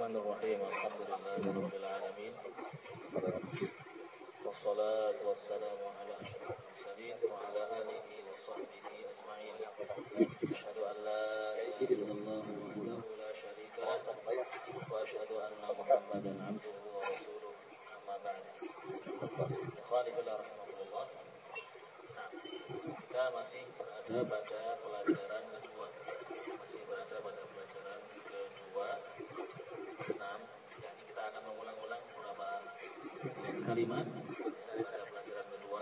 Bismillahirrahmanirrahim. Alhamdulillahirabbil alamin. Wassalatu wassalamu ala asyrofil mursalin wa ala alihi wa sahbihi ajma'in. Asyhadu an la ilaha illallah wahdahu la syarika lah wa asyhadu anna Muhammadan 'abduhu wa rasuluh. Amma ba'd. Ikhwani fillah rahimakumullah. Kita masih berada pada pelajaran kedua. Yakni kita akan mengulang-ulang beberapa kalimat pada pelajaran kedua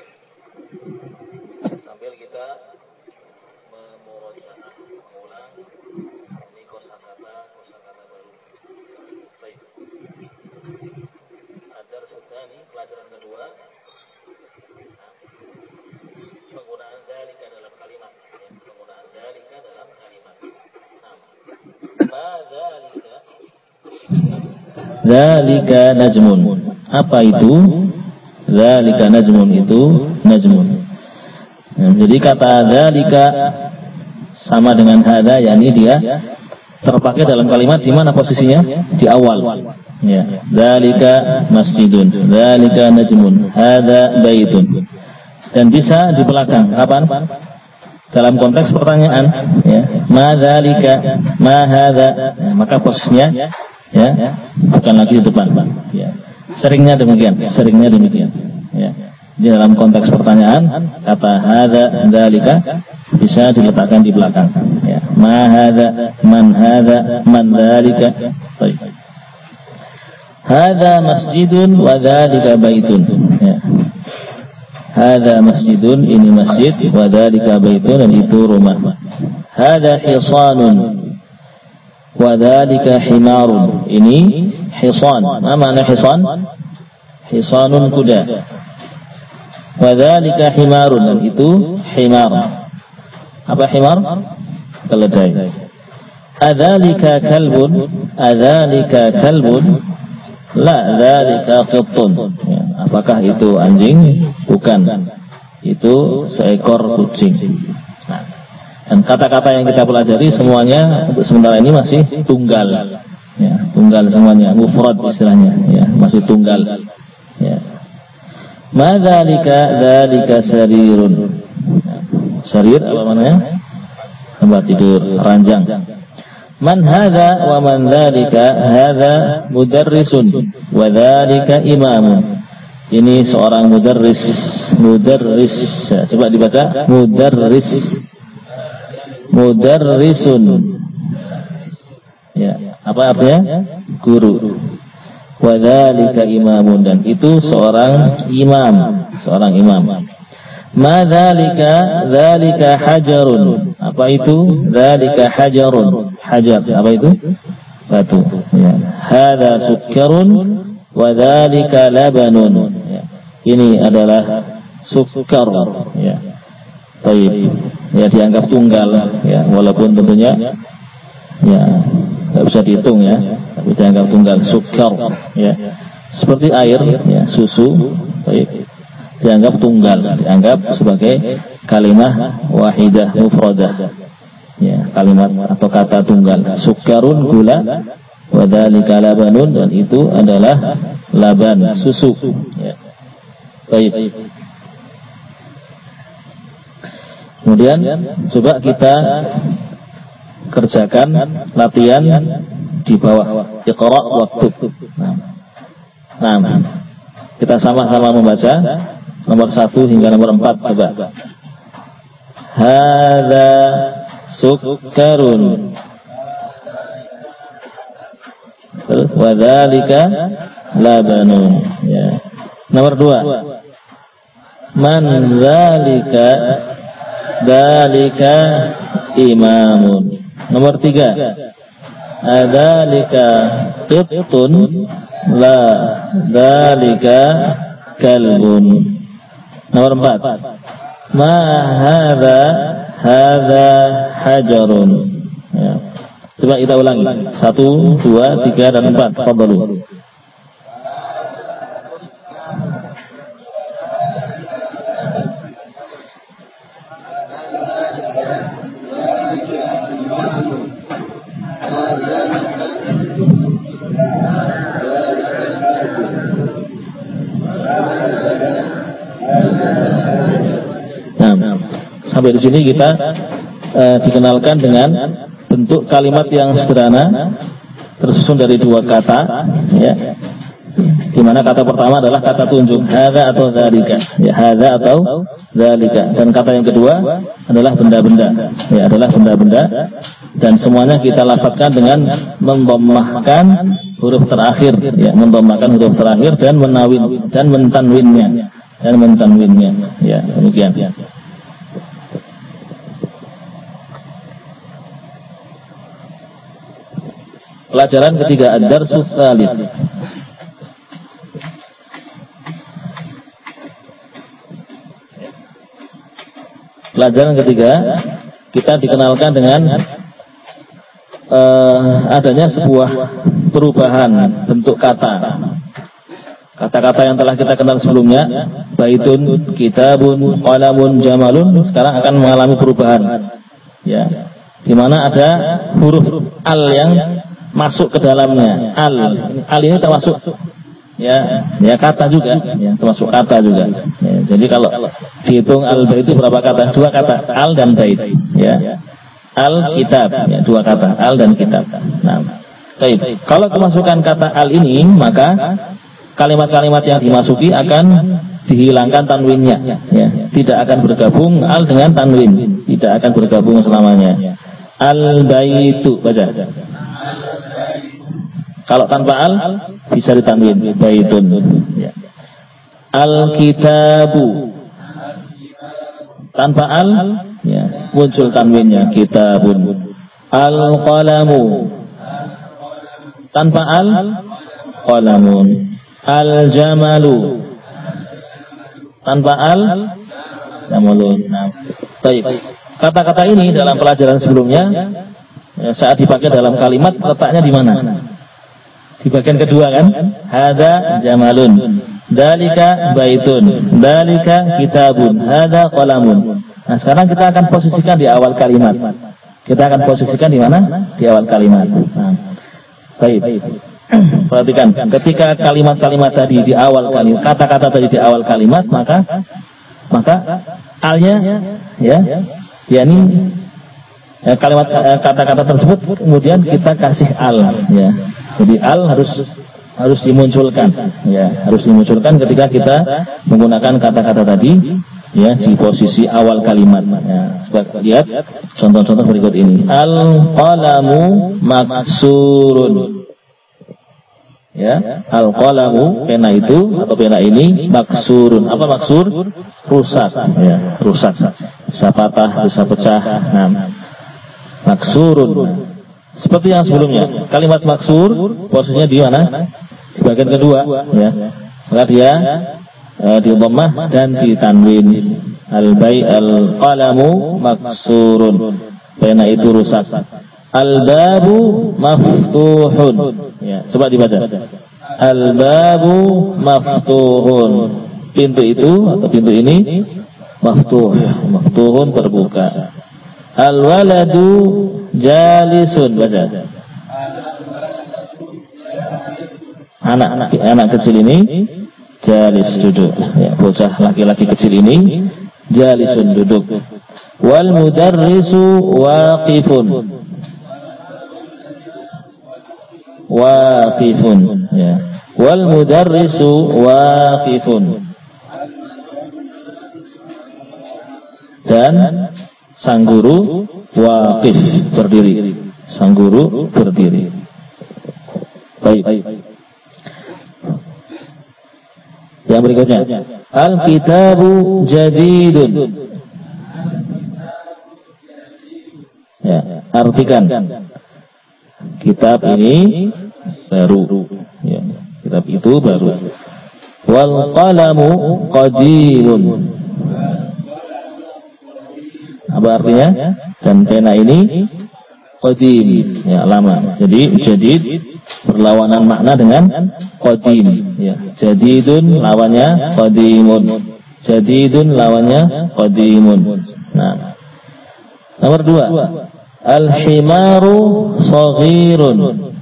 sambil kita memurojaah, mengulang ini kosakata baru. Baik. Ada sudani pelajaran kedua. Penggunaan dzalika dalam kalimat. Penggunaan dzalika dalam kalimat. Ma dzalika? Dzalika najmun. Apa itu? Dzalika najmun, itu najmun. Nah, jadi kata dzalika sama dengan hadza, yakni dia terpakai dalam kalimat di mana posisinya? Di awal. Ya, dzalika masjidun, dzalika najmun, hadza baitun. Dan bisa di belakang. Kapan? Dalam konteks pertanyaan, ya. Ma dzalika, ma hadza. Ya, maka posisinya ya, bukan lagi di depan. Ya. Seringnya demikian. Ya. Di dalam konteks pertanyaan, kata hadza, dzalika bisa diletakkan di belakang. Ya. Ma hadza, man dzalika. Baik. Hadza masjidun wa dzalika baitun. Ya. Hadza masjidun, ini masjid, wa dzalika baitun, dan itu rumah. Hadza hisanun wa dzalika himarun, ini hisan. Apa makna hisan? Hisanun kuda. Wa dzalika himarun, dan itu himar. Apa himar? Keledai. Adzalika kalbun, adzalika kalbun, la dzalika qittun. Apakah itu anjing? Bukan. Itu seekor kucing. Nah, dan kata-kata yang kita pelajari semuanya untuk sementara ini masih tunggal. Ya, tunggal semuanya, mufrad istilahnya. Ya, masih tunggal. Ya. Ma dzalika sarirun. Sarir apa namanya? Tempat tidur, ranjang. Man hadza wa man dzalika? Hadza mudarrisun wa dzalika imamun. Ini seorang mudarris. Coba dibaca, mudarrisun. Ya, apa artinya? Guru. Wa dzalika imamun, dan itu seorang imam. Ma dzalika hajarun. Apa itu? Dzalika hajarun. Hajar, apa itu? Batu. Ya. Hadza sukkarun wa dzalika labanun. Ya. Ini adalah sukkar. Ya. Baik. Ya, dianggap tunggal, ya, walaupun tentunya ya enggak bisa dihitung, ya, tapi dianggap tunggal, sukkar, ya. Seperti air, ya, susu, baik. Dianggap tunggal, dianggap sebagai kalimah wahidah mufradah. Ya, kalimat atau kata tunggal. Sukkarun, gula, wa dzalika labanun, dan itu adalah laban, susu. Ya. Baik. Kemudian coba kita kerjakan latihan di bawah. Iqra waktub. Nah, kita sama-sama membaca nomor 1 hingga nomor 4. Coba. Hadza sukkarun. Terus wa dzalika labanun. Ya. Nomor 2. Man dzalika? Dzalika imamun. Nomor 3. Adzalika qittun? La dzalika kalbun. Nomor 4. Ma hadza? Hadza hajarun. Ya. Coba kita ulangi. 1, 2, 3, dan 4. Fadhalu. sampai di sini kita dikenalkan dengan bentuk kalimat yang sederhana tersusun dari dua kata, ya. Di mana kata pertama adalah kata tunjuk, hadza atau dzalika, ya, hadza atau dzalika, dan kata yang kedua adalah benda-benda, ya, adalah benda-benda, dan semuanya kita lafadzkan dengan mendomahkan huruf terakhir, ya, mendomahkan huruf terakhir dan menawin dan mentanwinnya, ya, demikian. Pelajaran ketiga, ad-darsus tsalits. Pelajaran ketiga, kita dikenalkan dengan adanya sebuah perubahan bentuk kata. Kata-kata yang telah kita kenal sebelumnya, baitun, kitabun, qalamun, jamalun, sekarang akan mengalami perubahan. Ya, di mana ada huruf al yang masuk ke dalamnya. Al ini termasuk ya kata juga, ya, termasuk kata juga. Ya, jadi kalau dihitung al-bait itu berapa kata? Dua kata, al dan bait, ya. Al-kitab, ya, dua kata, al dan kitab. Nah, baik. Kalau kemasukan kata al ini, maka kalimat-kalimat yang dimasuki akan dihilangkan tanwinnya, ya. Tidak akan bergabung al dengan tanwin, tidak akan bergabung selamanya. Al-baitu, baca. Kalau tanpa al bisa ditanwin, baitun, ya. Al-kitabu, tanpa al, ya, muncul tanwinnya, kitabun. Al-qalamu, tanpa al, qalamun. Al-jamalu, tanpa al, jamalun. Nah, baik. Kata-kata ini dalam pelajaran sebelumnya, ya, saat dipakai dalam kalimat letaknya di mana? Di bagian kedua kan? Hadza jamalun, dalika baitun, dalika kitabun, hadza qalamun. Nah, sekarang kita akan posisikan di awal kalimat. Kita akan posisikan di mana? Di awal kalimat. Nah, baik. Perhatikan, ketika kalimat-kalimat tadi di awal kalimat, kata-kata tadi di awal kalimat, maka alnya, ya, yakni kalimat kata-kata tersebut kemudian kita kasih al, ya. Jadi al harus dimunculkan, ya, harus dimunculkan ketika kita menggunakan kata-kata tadi, ya, di posisi awal kalimat. Ya, lihat contoh-contoh berikut ini. Al-qalamu maksurun, ya, al-qalamu, pena itu atau pena ini, maksurun. Apa maksur? Rusak, ya, rusak. Bisa patah, bisa pecah. Nah, maksurun. Seperti yang sebelumnya, kalimat maksur posisinya di mana? Di bagian kedua, ya. Maka dia di dhammah dan di tanwin. Al-qalamu maksurun, pena itu rusak. Al-babu maftuhun, ya, coba dibaca. Al-babu maftuhun, pintu itu atau pintu ini maftuhun, terbuka. Al-waladu jalisun, baca. Anak kecil ini jalis, duduk, ya, bocah laki-laki kecil ini jalisun, duduk. Wal mudarrisu waqifun, ya. Wal mudarrisu waqifun, dan sang guru waqif, berdiri. Sang guru berdiri. Baik. Yang berikutnya, al-kitabu jadidun. Ya, artikan. Kitab ini baru. Ya, kitab itu baru. Wal qalamu qadimun. Apa artinya? Dan pena ini qadim, ya, lama. Jadi jadid berlawanan makna dengan qadim, ya. Jadidun lawannya qadimun. Jadidun lawannya qadimun. Nah, nomor 2, al-himaru shaghirun.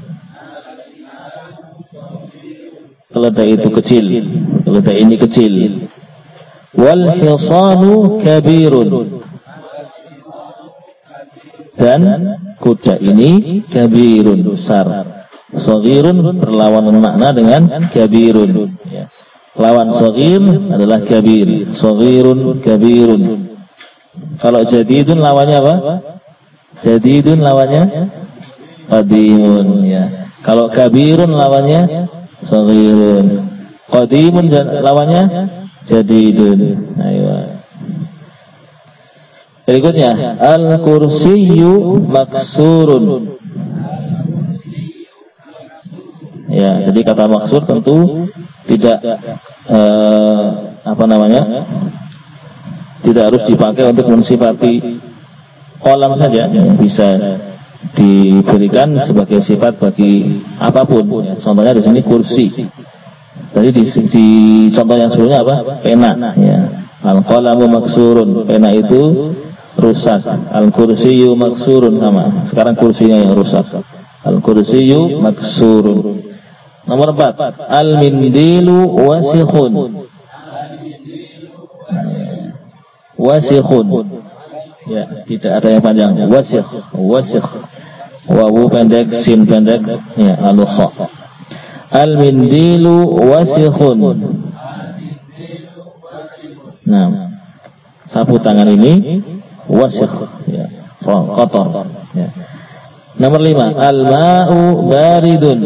Keledai itu kecil, keledai ini kecil. Wal hisanu kabirun. Dan kuda ini kabirun, besar. Saghirun berlawanan makna dengan kabirun. Ya. Lawan saghir adalah kabir. Saghirun, kabirun. Kalau jadidun lawannya apa? Jadidun lawannya qadimun. Ya. Kalau kabirun lawannya saghirun. Qadimun lawannya jadidun. Ayo. Berikutnya, al-kursiyyu maksurun. Ya, jadi kata maksur tentu tidak tidak harus dipakai untuk mensifati kolam saja, bisa diberikan sebagai sifat bagi apapun. Contohnya di sini kursi. Tadi di contoh yang sebelumnya apa? Pena. Ya. Al-qalamu maksurun. Pena itu rusak. Al-kursiyyu maksurun sama. Sekarang kursinya yang rusak. Al-kursiyyu maksurun. Nomor 4. Al-mindilu wasikhun. Wasikhun. Ya, tidak ada yang panjang. Wasikh, wasikh. Wawu pendek, sin pendek. Ya, lalu kha. Al-mindilu wasikhun. Nah, sapu tangan ini wasikh, ya, kotor. Ya. Nomor 5. Al-ma'u baridun.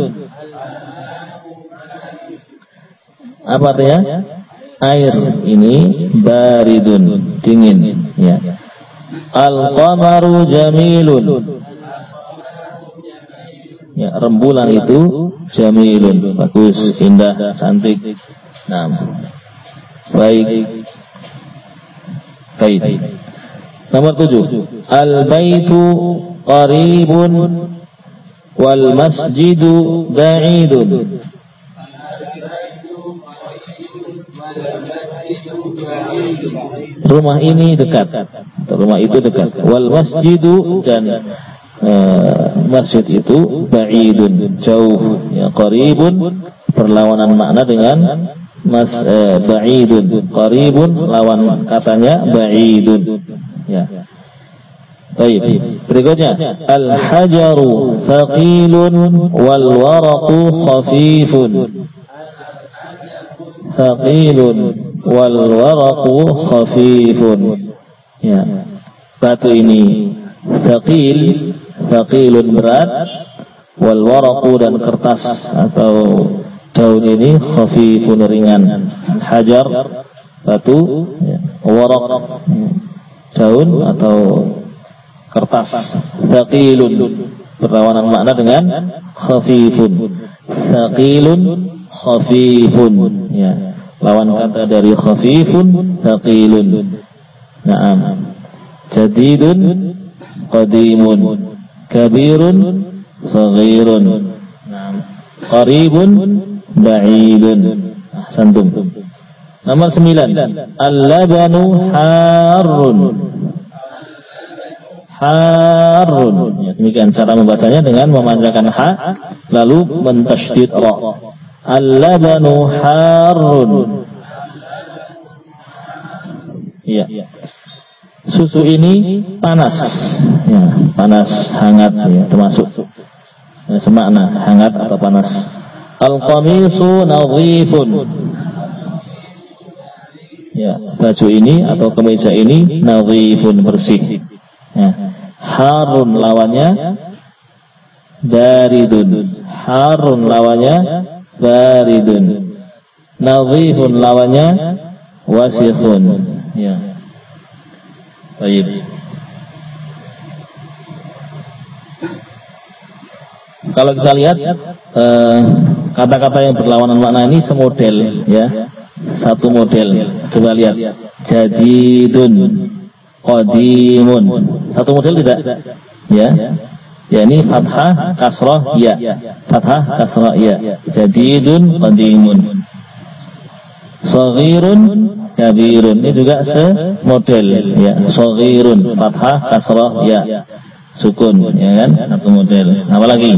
Apa artinya? Air ini baridun, dingin. Ya. Al-qamaru jamilun. Ya, rembulan itu jamilun, bagus, indah, cantik. Nah, baik. Nomor 7. Al-baitu qaribun wal masjidu ba'idun. Rumah ini dekat, rumah itu dekat. Wal masjidu, dan masjid itu ba'idun, jauh. Ya, qaribun berlawanan makna dengan ba'idun. Qaribun lawan katanya ba'idun. Ya. Baik. Berikutnya, al-hajaru thaqilun wal waraqu khafifun. Thaqilun wal waraqu khafifun. Ya. Batu ini thaqil, thaqilun berat, wal waraqu dan kertas atau daun ini khafifun ringan. Hajar batu, ya. Waraq daun atau kertas. Thaqilun berlawanan makna dengan khafifun. Thaqilun khafifun, ya. Lawan kata dari khafifun thaqilun. Naam. Jadidun qadimun, kabirun saghirun, naam, qaribun ba'idun. Ahsantum. Nomor 9. Al-labanu harrun. Harrun. Ya, demikian cara membacanya dengan memanjangkan ha lalu mentasydid ra. Al-labanu harrun. Ya. Susu ini panas. Ya, panas, hangat, ya, termasuk semakna hangat atau panas. Al-qamisu nadhifun. Ya, baju ini atau kemeja ini nadhifun, bersih. Ya. Harun lawannya baridun. Harun lawannya baridun. Nadhifun lawannya wasikhun. Ya. Baik. Kalau kita lihat kata-kata yang berlawanan makna ini semodel, ya. Satu model. Coba lihat. Jadidun, qadimun. Satu model tidak? Ya. Ya, ini fathah kasrah ya. Fathah kasrah ya. Jadidun qadimun. Saghirun kabirun. Ini juga semodel, ya. Saghirun fathah kasrah ya. Sukun, ya kan? Satu model. Apa lagi?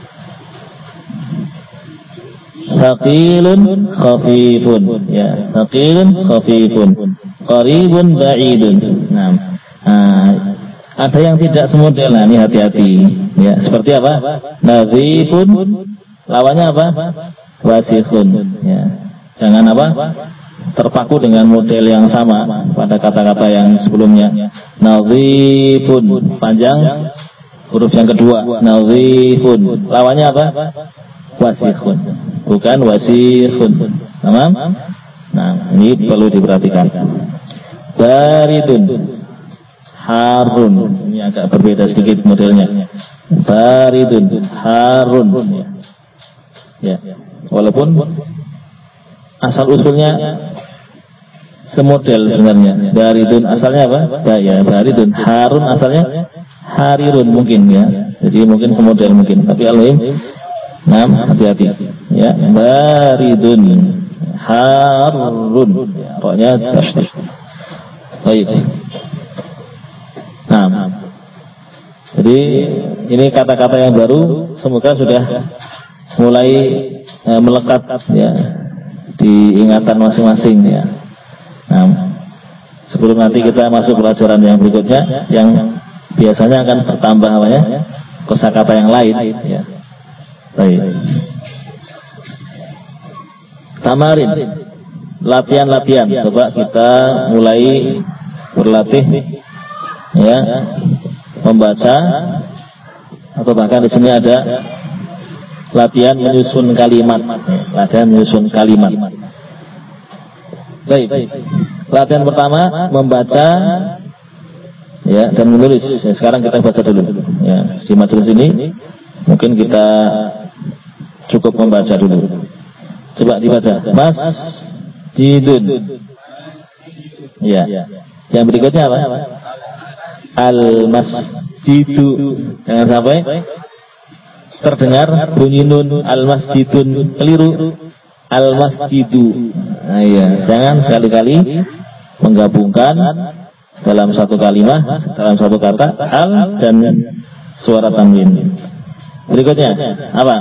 Thaqilun khafifun, ya. Thaqilun khafifun. Qaribun ba'idun. Nah, Ada yang tidak semodel, nah ini hati-hati. Ya, seperti apa? Nazifun, lawannya apa? Wasikhun. Ya. Jangan apa? Terpaku dengan model yang sama pada kata-kata yang sebelumnya. Nazifun, panjang huruf yang kedua. Nazifun, lawannya apa? Wasikhun, bukan wasikhun. Tamam? Nah, ini perlu diperhatikan. Baridun, harun, ini agak berbeda sedikit modelnya. Baridun, harun. Ya, walaupun asal usulnya semodel sebenarnya. Baridun asalnya apa? Ya, baridun. Harun asalnya harirun mungkin ya. Jadi mungkin semodel mungkin. Tapi al-muhim, nah, hati-hati. Ya, baridun, harun. Ya, roknya tasydid. Baik. Nah, jadi ini kata-kata yang baru, semoga sudah mulai melekat ya di ingatan masing-masing ya. Nah, sebelum nanti kita masuk pelajaran yang berikutnya, yang biasanya akan bertambah namanya kosakata yang lain ya. Baik. Tamarin, latihan-latihan. Coba kita mulai berlatih ya, membaca, atau bahkan di sini ada latihan menyusun kalimat. Latihan menyusun kalimat. Baik. Latihan pertama membaca ya dan menulis. Ya, sekarang kita baca dulu. Ya, di majelis ini mungkin kita cukup membaca dulu. Coba dibaca. Masjidun. Ya. Yang berikutnya apa? Al-masjidu. Jangan sampai terdengar bunyi nun. Al-masjidun, keliru. Al-masjidu. Nah, ya. Jangan sekali-kali menggabungkan dalam satu kalimat, dalam satu kata al dan suara tanwin. Berikutnya apa?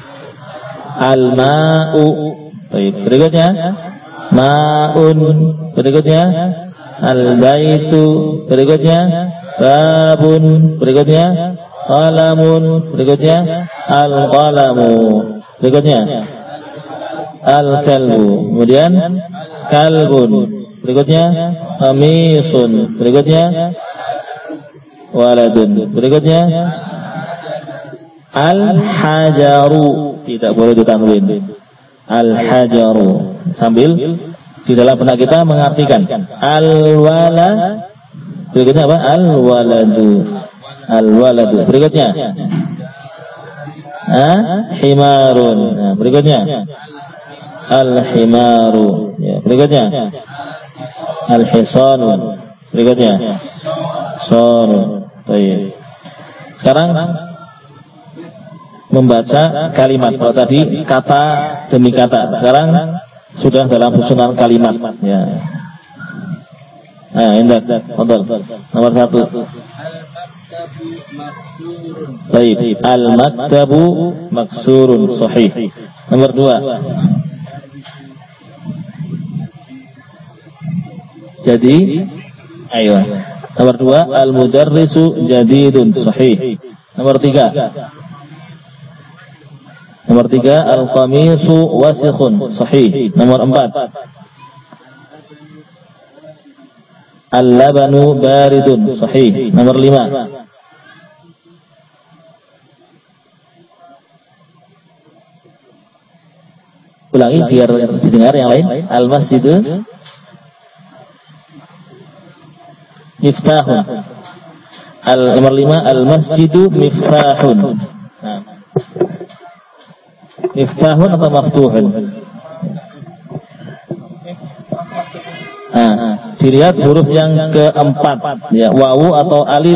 Al-ma'u. Baik. Berikutnya ma'un. Berikutnya al-baitu. Berikutnya babun. Berikutnya qalamun. Berikutnya al-qalamu. Berikutnya al-kalbu. Kemudian kalbun. Berikutnya qamisun. Berikutnya waladun. Berikutnya al-hajaru. Tidak boleh ditanwin. Al-hajaru. Sambil di dalam benak kita mengartikan al-wala. Berikutnya apa? Al-waladu. Al-waladu. Berikutnya himarun. Nah, berikutnya al-himaru. Ya, berikutnya al-hisanu. Berikutnya sonu. Baik. Sekarang membaca kalimat. Kalau tadi kata demi kata, sekarang sudah dalam susunan kalimat ya. Indah. Nomor 1. Baik. Al-maktabu maksurun. Sahih. Nomor 2. Jadi, ayo. Nomor 2, al-mudarrisu jadidun. Sahih. Nomor 3. Nomor 3, al-qamisu wasikhun. Sahih. Nomor 4, al-labanu baridun. Sahih. Nomor 5, ulangi biar didengar yang lain. Al-masjidu miftahun. Nomor 5, al-masjidu miftahun. Nah, miftahun atau maftuhun? Nah, dilihat huruf yang keempat ya, wawu atau alif.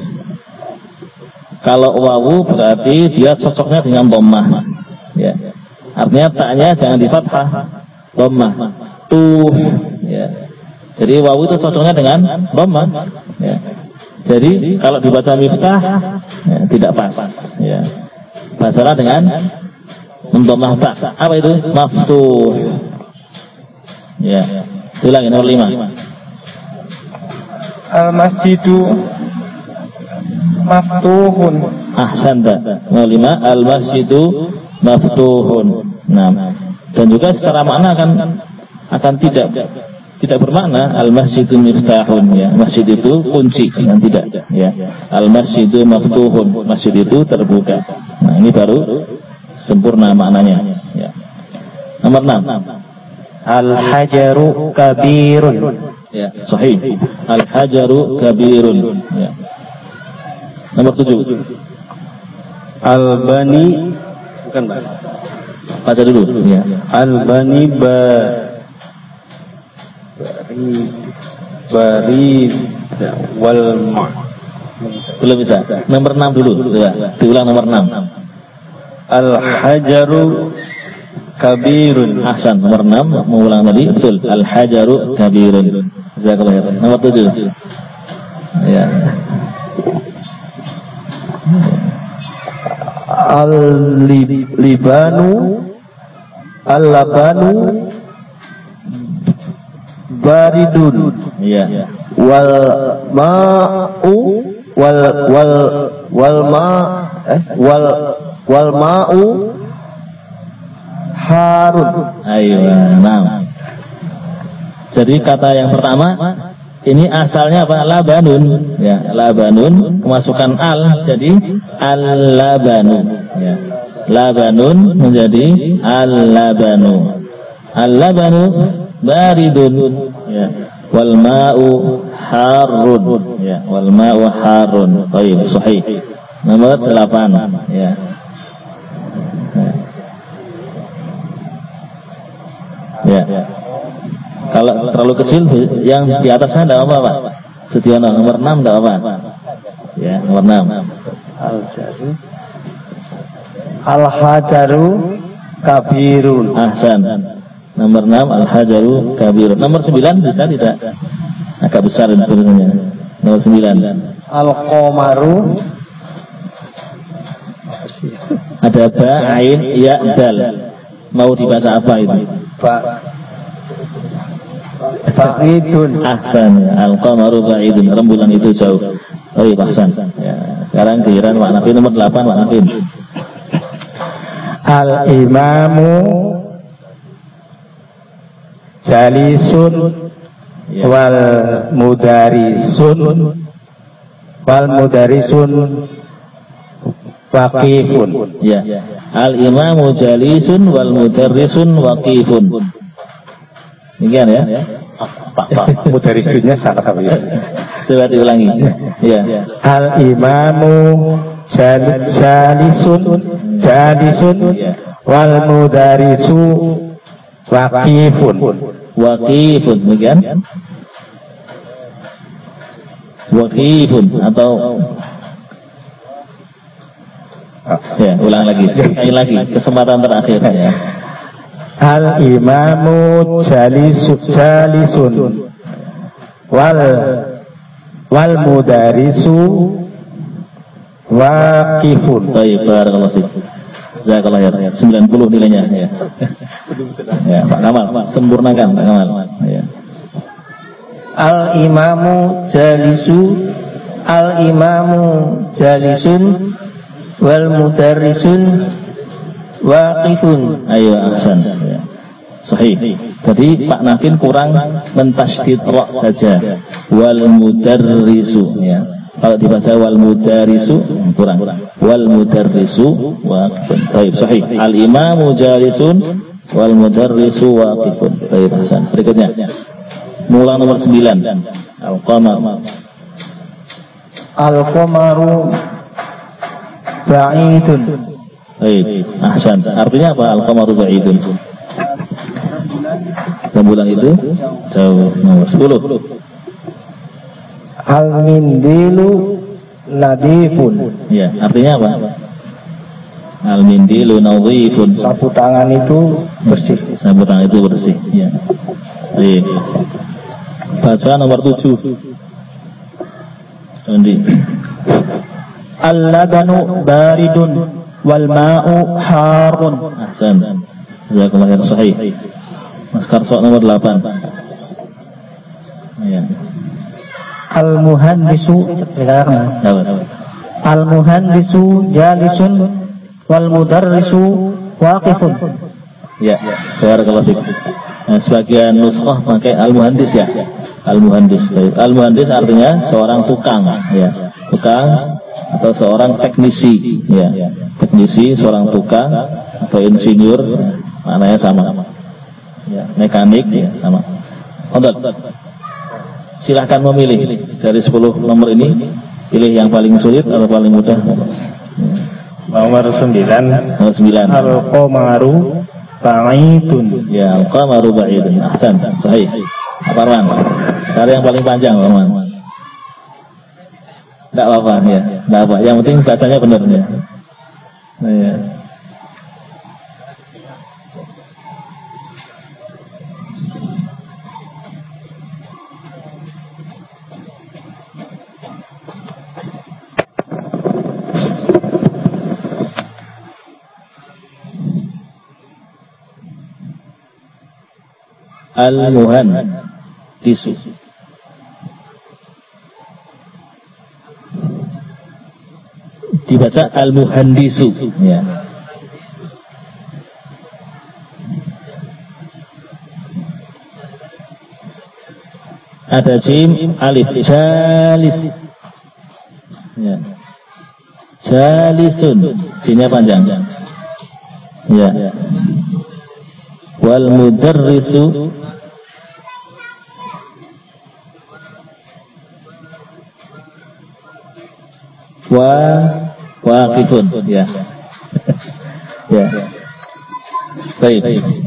Kalau wawu berarti dia cocoknya dengan dhammah ya. Artinya taknya jangan di fathah, dhammah. Tuh ya. Jadi wawu itu cocoknya dengan dhammah ya. Jadi kalau dibaca miftah ya, tidak pas ya. Bacalah dengan dhammah ta. Apa itu? Maftuh. Ya. Ulangi nomor 5. Al-masjidu maftuhun. Ahsanta. Nomor 5 al-masjidu maftuhun. Nah, dan juga secara makna akan tidak bermakna al-masjidu miftahun, ya. Masjid itu kunci, yang tidak, ya. Al-masjidu maftuhun, masjid itu terbuka. Nah, ini baru sempurna maknanya, ya. Nomor 6 Al-hajaru kabirun. ya, sahih. Al-hajaru kabirun, ya. Nomor 7 Al-bani, bukan Pak, baca dulu, ya. Al-bani bari wal ma. Belum bisa. Nomor 6 dulu, ya. Diulang nomor 6. Al-hajaru kabirun. Ahsan, nomor 6 mengulang tadi, betul. Al-hajaru kabirun. Jazakallahu khairan. Nomor 7. Ya. Al-libanu al-labanu baridun. Iya. Wal ma'u wal ma'u harun. Ayo, nah. Jadi kata yang pertama ini asalnya apa? Labanun, ya. Labanun kemasukan al jadi al-labanu, ya. Labanun menjadi al-labanu. Al-labanu baridun, ya. Wal ma'u harun, ya. Wal ma'u harun. Baik, sahih. Nomor 8, ya. Ya. Kalau terlalu kecil yang di atasnya tidak apa, Pak. Sudiono nomor 6 tidak apa. Ya, nomor 6. Al-hajaru kabirun. Ahsan. Nomor 6 al-hajaru kabirun. Nomor 9 bisa tidak? Agak besar tulisannya. Nomor 9. Al-qamaru. Ada ba, ain, ya, dal. Mau dibaca apa itu? Ba'idun. Ahsan. Al-qamaru ba'idun. Rembulan itu jauh. Oh iya, ahsan. Ya. Sekarang giliran Pak Nafi nomor 8, Pak Nafi. Al-imamu jalisun, Ya. wal mudarisun waqifun. Ya. Al-imamu jalisun wal mudarrisun waqifun. Demikian ya. Pak, mudarisunnya salah tapi. Coba diulangi. Ya. Al-imamu jalisun wal mudarisu waqifun. Waqifun, demikian. Waqifun atau ya, ulang lagi. Sekali lagi, kesempatan terakhir ya. Al-imamu jalisun wal mudarisu waqifun. Baik, barakallahu fiik. Jazakallahu khairan. 90 nilainya ya. Ya, Pak Kamal, sempurnakan Pak Kamal. Ya. Al-imamu jalisun wal mudarrisun waqifun. Ayo, ahsan. Ya. Sahih. Jadi Pak Nafin kurang mentasydid ra saja. Wal mudarrisu, ya. Kalau dibaca wal mudarisu kurang. Wal mudarrisu waqifun. Baik, sahih. Al imamu jalisun wal mudarrisu waqifun. Baik, ahsan. Berikutnya. Mulai nomor 9. Al-qamar. Al-qamaru ba'idun. Baik, ahsan. Artinya apa? Al-qamaru ba'idun. Rembulan itu jauh. Nomor 10. Al-mindilu nadifun. Ya, artinya apa? Al-mindilu nadhifun. Sapu tangan itu bersih. Sapu tangan itu bersih. Ya. Baik. Baca nomor 7. Andi. Al-labanu baridun wal ma'u harun. Ahsan. Jazakallahu khairan, sahih. Mas Karso nomor 8. Ya. Al-muhandisu Al-muhandisu jalisun wal mudarrisu waqifun. Ya, barakallahu fiik. Nah, sebagian nuskhah pakai al-muhandis ya. Al-muhandis. Al-muhandis artinya seorang tukang ya. Tukang atau seorang teknisi ya. Teknisi, seorang tukang atau insinyur, maknanya sama. Ya, mekanik ya, sama. Untuk silahkan memilih dari 10 nomor ini, pilih yang paling sulit atau paling mudah. Nomor 9. Nomor 9. Al-qamaru ba'idun. Ya, al-qamaru ba'idun. Ahsan, sahih. Parwan. Cari yang paling panjang, Parwan. Enggak apa-apa ya, enggak apa. Yang penting bacanya benar ya. Ya. Al-muhandisu. Dibaca al-muhandisu ya. Ada jim, alif, jalis ya. Jalisun, jinnya panjang ya. Wal mudarrisu waqifun ya. Ya. Baik.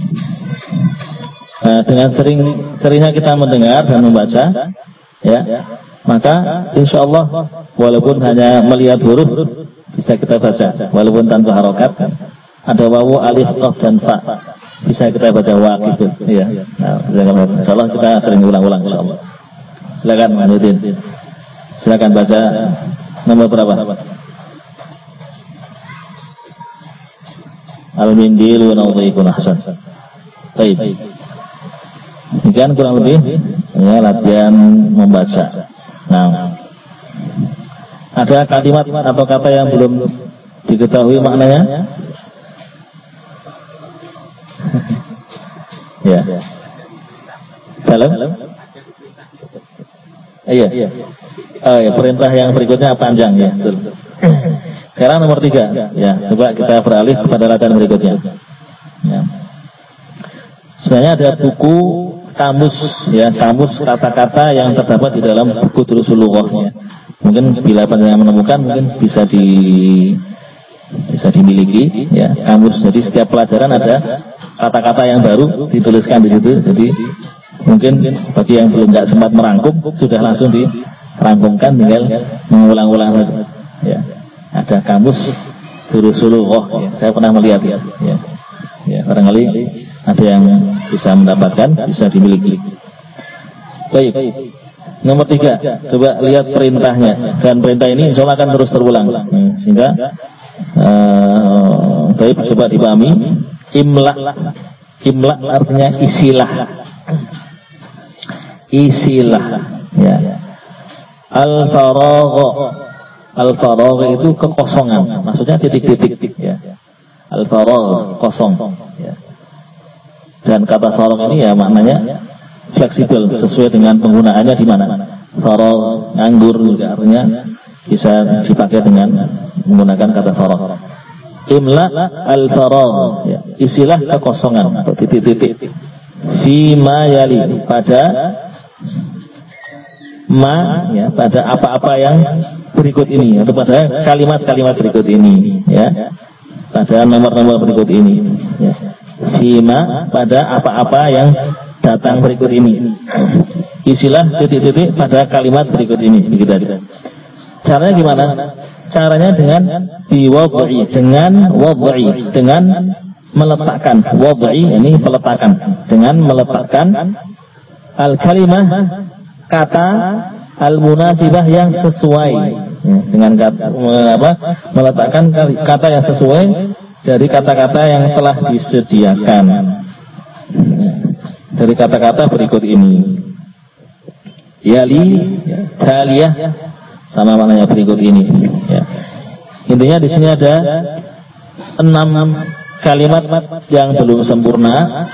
Nah, dengan seringnya kita mendengar dan membaca ya, maka insya Allah walaupun hanya melihat huruf bisa kita baca, walaupun tanpa harokat. Ada wawu, alif, qaf dan fa, bisa kita baca waqifun ya. Nah, insya Allah kita sering ulang-ulang insya Allah. Silakan Manudin. Silakan baca nomor berapa? Al-mindilu nawdhifun ahsan. Baik. Demikian kurang lebih ya, latihan membaca. Nah, ada kalimat atau kata yang belum diketahui maknanya? Ya. Salam? Iya. Oh ya, perintah yang berikutnya panjang ya, betul. Sekarang nomor 3 ya, coba kita beralih kepada latihan berikutnya ya. Sebenarnya ada buku kamus ya, kamus kata-kata yang terdapat di dalam buku Durusul Lughah ya. Mungkin bila panjenengan menemukan mungkin bisa dimiliki ya, kamus. Jadi setiap pelajaran ada kata-kata yang baru dituliskan di situ. Jadi mungkin bagi yang belum tidak sempat merangkum sudah langsung dirangkumkan, tinggal mengulang-ulang ya. Ada kamus Durusul Lughah ya. Saya pernah melihat ya. Ya, barangkali ada yang bisa mendapatkan, bisa dimiliki. Baik. Nomor 3, coba lihat perintahnya. Dan perintah ini insya Allah akan terus terulang sehingga baik, coba dipahami. Imla artinya isilah ya. Al-faragh itu kekosongan, maksudnya titik-titik ya. Al-faragh kosong ya. Dan kata faragh ini ya maknanya fleksibel sesuai dengan penggunaannya di mana. Faragh nganggur juga artinya bisa dipakai dengan menggunakan kata faragh. Imla al-faragh ya. Isilah kekosongan atau titik-titik. Fima yali, pada ya, pada apa-apa yang berikut ini atau pada kalimat-kalimat berikut ini ya, pada nomor-nomor berikut ini ya. Fima, pada apa-apa yang datang berikut ini. Isilah titik-titik pada kalimat berikut ini. Begitu. Caranya gimana? Caranya dengan biwad'i, dengan meletakkan. Wad'i ini peletakan, dengan meletakkan al-kalimah, kata al-munasibah yang sesuai ya, dengan kata meletakkan kata yang sesuai dari kata-kata yang telah disediakan dari kata-kata berikut ini. Yali, taliyah, sama maknanya berikut ini ya. Intinya di sini ada 6 kalimat yang belum sempurna.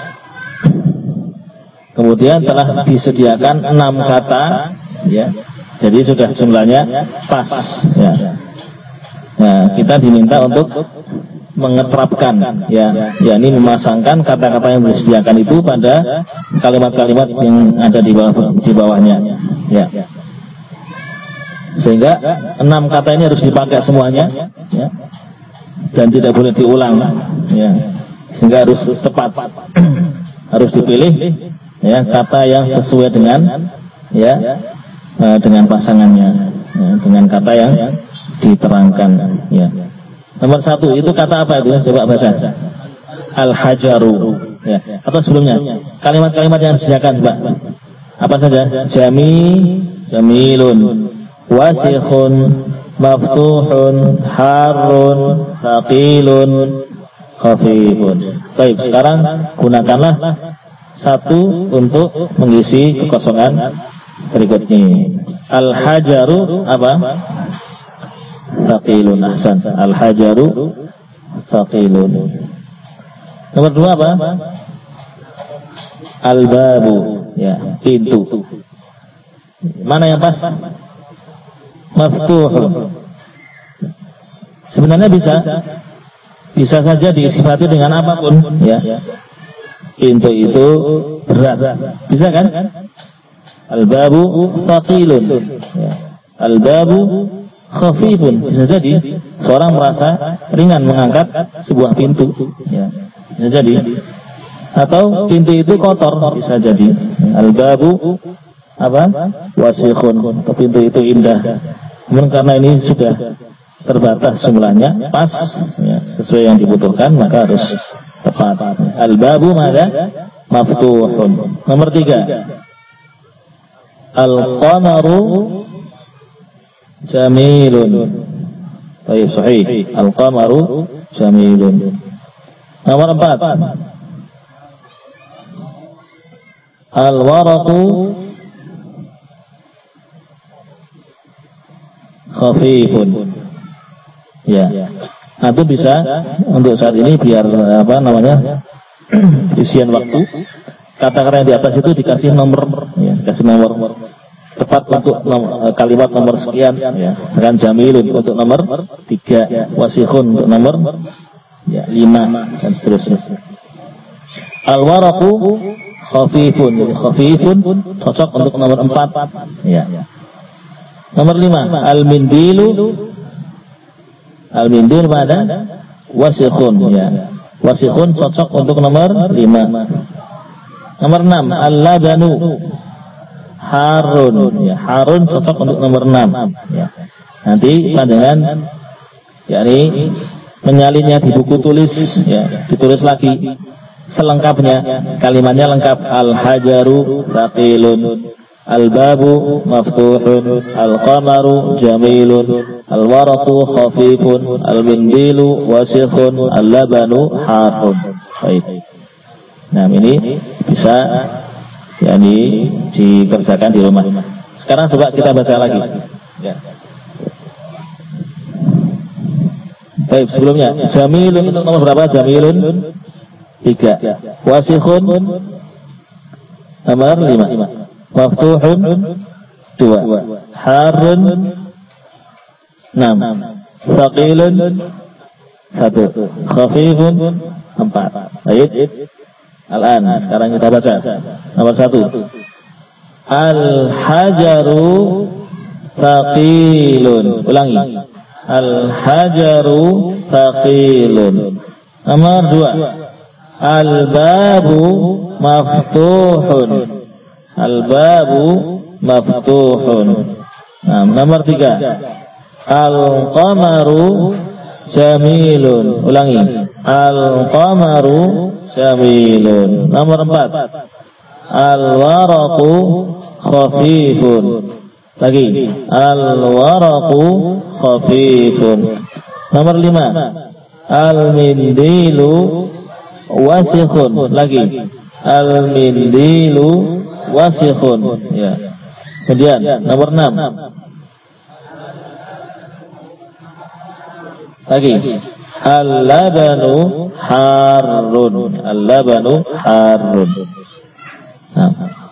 Kemudian telah disediakan 6 kata, ya. Jadi sudah jumlahnya pas, ya. Nah, kita diminta untuk mengeterapkan, ya, yakni memasangkan kata-kata yang disediakan itu pada kalimat-kalimat yang ada di bawahnya, ya. Sehingga 6 kata ini harus dipakai semuanya, ya, dan tidak boleh diulang, ya. Sehingga harus tepat, harus dipilih, ya, kata yang sesuai dengan, ya, dengan pasangannya, ya, dengan kata yang diterangkan, ya. Nomor 1 itu kata apa itu? Coba baca. Al-hajaru, ya. Atau sebelumnya kalimat-kalimat yang disediakan, coba. Apa saja? Jamilun, wasikhun, maftuhun, harun, thaqilun, khafifun. Baik, sekarang gunakanlah 1 untuk mengisi kekosongan berikutnya. Al-hajaru apa? Thaqilun, ahsan. Al-hajaru thaqilun. Nomor 2 apa? Al-babu, ya, pintu. Mana yang pas? Maftuhun. Sebenarnya bisa saja disifati dengan apapun, ya. Pintu itu berat, bisa kan? Al-babu thaqilun, ya. Al-babu khafifun, bisa jadi seorang merasa ringan mengangkat sebuah pintu, ya. Bisa jadi. Atau pintu itu kotor, bisa jadi. Al-babu apa? Wasikhun, pintu itu indah. Namun karena ini sudah terbatas jumlahnya, pas, ya, sesuai yang dibutuhkan, maka harus tepat. Al-babu mana? Maftuhun. Nomor 3. Al-qamaru jamilun. Baik, sahih. Al-qamaru jamilun. Nomor 4. Al-waraqu khafifun. Ya. Nah, itu bisa untuk saat ini biar apa namanya? Isian waktu. Kata-kata yang di atas itu dikasih nomor, ya, dikasih nomor tepat untuk kalimat nomor sekian, ya. Dengan jamilun untuk nomor 3, wasikhun untuk nomor, ya, 5 dan seterusnya. Al-waraqu khafifun. Khafifun cocok untuk nomor 4, ya. Nomor 5, al-mindilu. Al-mindil pada wasikhun, ya. Wasikhun cocok untuk nomor 5. Nomor 6, al-labanu harun, ya. Harun cocok untuk nomor 6, ya. Nanti pandangan, yakni menyalinnya di buku tulis, ya, ditulis lagi selengkapnya, kalimatnya lengkap. Al-hajaru thaqilun, al-babu maftuhun, al-qamaru jamilun, al-waraqu khafifun, al-mindilu wasikhun, al-labanu harun. Baik. Nah, ini bisa, yakni dikerjakan di rumah. Sekarang coba kita baca lagi, ya. Baik, sebelumnya jamilun untuk nomor berapa? Jamilun 3, wasikhun nomor 5, maftuhun 2, harun 6, thaqilun 1, khafifun 4. Baik. Al-an, sekarang kita baca nomor 1. Al-hajaru thaqilun. Ulangi. Al-hajaru thaqilun. Nomor 2. Al-babu maftuhun. Al-babu maftuhun. Nah, nomor 3. Al-qamaru jamilun. Ulangi. Al-qamaru jamilun. Nomor 4. Al-waraqu khafifun. Lagi. Al-waraqu khafifun. Nomor 5. Al-mindilu wasikhun. Lagi. Al-mindilu wasikhun, ya. Kemudian nomor 6. Lagi. Al-labanu harun. Al-labanu harun. Nah.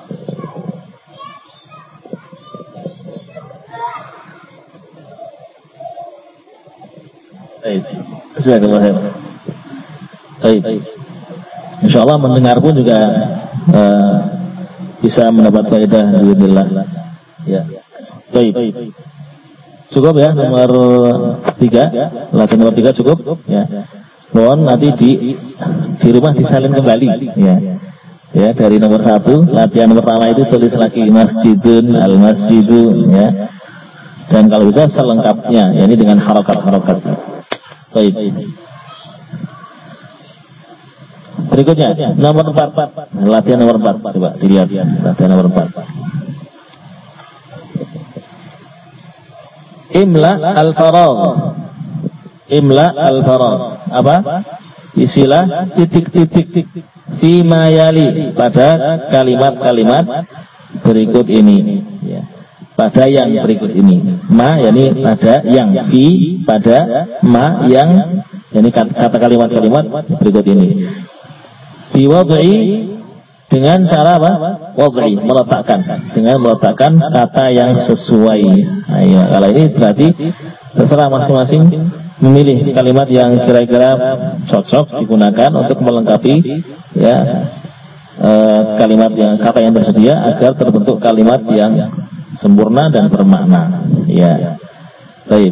Baik. Baik. Insyaallah mendengar pun juga bisa mendapat faedah bismillah. Ya. Baik. Cukup ya nomor 3. Latihan nomor 3 cukup ya. Mohon nanti di rumah disalin kembali ya. Ya, dari nomor 1 latihan pertama itu tulis lagi masjidun, al-masjidu ya. Dan kalau bisa selengkapnya, yakni dengan harokat-harokat. Baik. Berikutnya nomor 4. Latihan nomor 4. Coba dilihat latihan nomor 4. Imla al-faragh. Imla al-faragh. Apa? Isilah titik-titik fima yali pada kalimat-kalimat berikut ini ya. Pada yang berikut ini. Ma yakni pada yang, fi pada, ma yang yakni kata kalimat-kalimat berikut ini. Biwad'i dengan cara apa? Wad'i, meletakkan. Dengan meletakkan kata yang sesuai. Nah, ya, kalau ini berarti terserah masing-masing memilih kalimat yang kira-kira cocok digunakan untuk melengkapi ya kalimat yang kata yang tersedia agar terbentuk kalimat yang sempurna dan bermakna. Ya. Baik.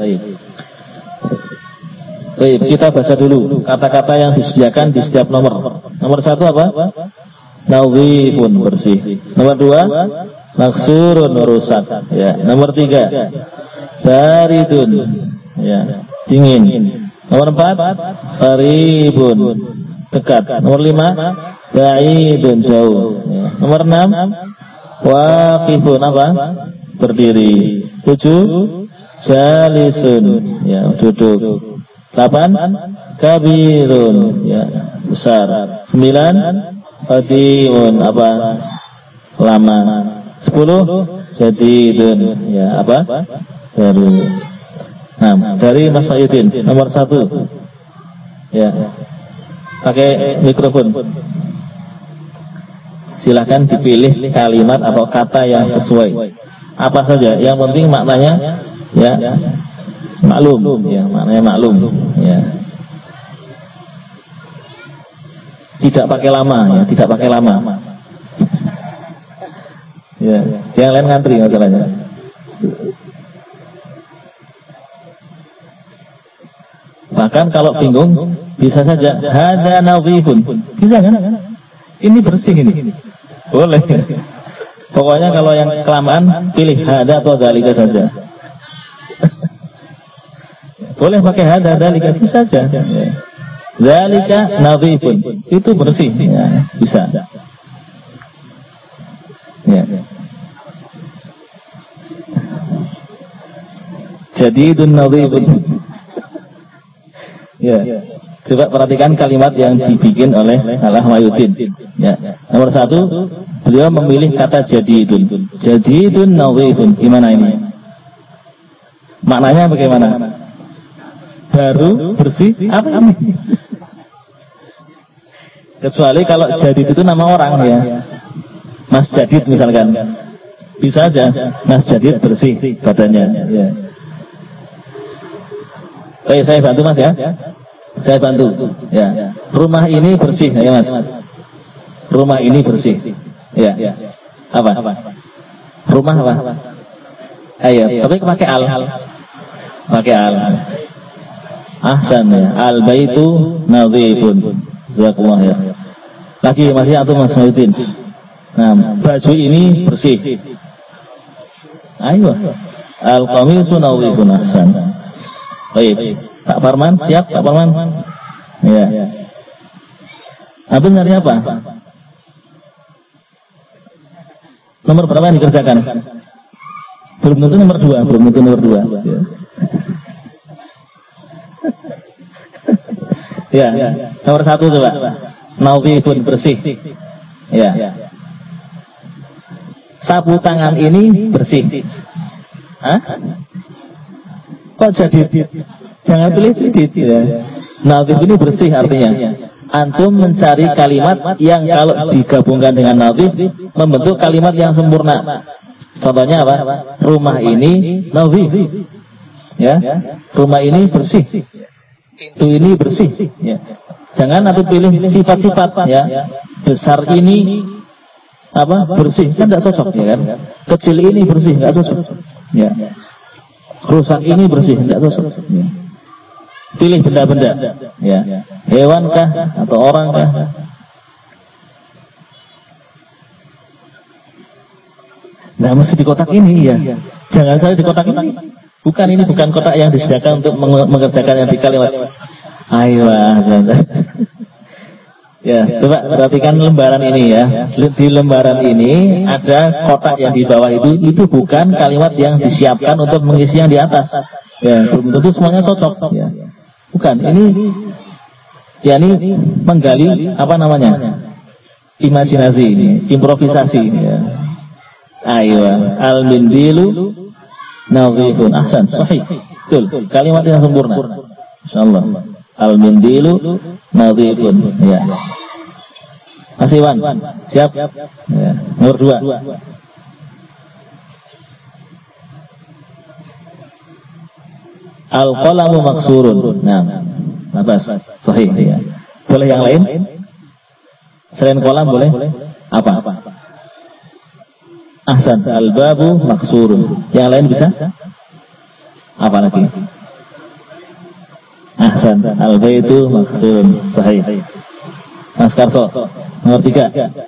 Baik, kita baca dulu kata-kata yang disediakan di setiap nomor. Nomor 1 apa? Nawifun, bersih. Nomor 2 maksurun, rusak. Ya. Nomor 3 baridun, ya, dingin. Nomor 4 qaribun, dekat. Nomor 5 ba'idun, jauh. Ya. Nomor 6 waqifun, apa? Berdiri. 7 jalisun, ya, duduk. 8 kabirun, ya, besar. 9 qadimun, apa? Lama. 10 jadidun, ya, apa? Baru. Nah, dari Mas Sayyidin nomor 1. Ya. Pakai mikrofon. Silahkan dipilih kalimat atau kata yang sesuai. Apa saja, yang penting maknanya ya maklum, ya, maknanya maklum, ya. Tidak pakai lama, ya, tidak pakai lama. Ya, yang lain ngantri masalahnya. Bahkan kalau bingung bisa saja hada nawifun. Bisa kan? Ini bersih ini. Boleh. Pokoknya kalau yang kelamaan pilih hada atau dzalika saja. Boleh pakai hada dzalika saja. Dzalika nawifun. Itu bersih. Ya, bisa. Ya. Jadidun nawifun. Ya. Coba perhatikan kalimat yang dibikin oleh Al-Ahmayuddin. Ya. Nomor 1, beliau memilih kata jadidun. Jadidun nawifun. Gimana ini? Maknanya bagaimana? Baru, bersih, apa ini? Kecuali kalau jadid itu nama orang ya. Mas Jadid misalkan. Bisa aja Mas Jadid bersih badannya ya. Oke, saya bantu Mas ya. Saya bantu ya. Rumah ini bersih ya Mas. Rumah ini bersih. Ya. Apa? Rumah apa? Ayo, tapi pakai al. Pakai al. Ahsan ya. Al baitu nadhifun. Jazakumullah ya. Lagi masih atau Mas Maudin. Nah, baju ini bersih. Ayo. Al qamisu nadhifun, ahsan. Baik. Pak Parman, siap Pak Parman? Ya. Abang nyari apa? Nomor berapa yang dikerjakan? Belum tentu nomor 2, belum tentu nomor 2. Ya. Nomor 1 coba. Nawifun, bersih. Ya. Sapu tangan ini bersih. Hah? Kok jadi Jangan pilih sedikit ya. Nadhif ini bersih artinya. Antum mencari kalimat yang kalau digabungkan dengan nadhif membentuk kalimat yang sempurna. Contohnya apa? Rumah ini nadhif. Ya. Rumah ini bersih. Pintu ini bersih. Ya. Jangan antum pilih sifat-sifat ya. Besar ini apa? Bersih kan tidak cocok ya kan? Kecil ini bersih tidak cocok. Ya. Rusak ini bersih tidak cocok. Ya. Pilih benda-benda, ya, hewan kah atau orang kah? Nah, mesti di kotak ini ya. Jangan saja di kotak ini. Bukan, ini bukan kotak yang disediakan untuk mengerjakan yang di kalimat. Ayo, ya, coba perhatikan lembaran ini ya. Di lembaran ini ada kotak yang di bawah itu bukan kalimat yang disiapkan untuk mengisi yang di atas. Ya, belum tentu semuanya cocok. Ya. Bukan, ini menggali apa namanya? Imajinasi ini, improvisasi ya. Ayo, al-mindilu nadhifun. Ahsan, sahih. Betul, kalimat yang sempurna. Insyaallah. Al-mindilu nadhifun. Ya. Mas Iwan, siap? Ya. Nomor 2. Al-qalamu maksurun. Nah, bagus. Sahih ya. Boleh yang lain? Selain kolam boleh? Apa? Ahsan, al-babu maksurun. Yang lain bisa? Apa lagi? Ahsan, al-baitu maksurun. Sahih. Mas Karso, nomor 3.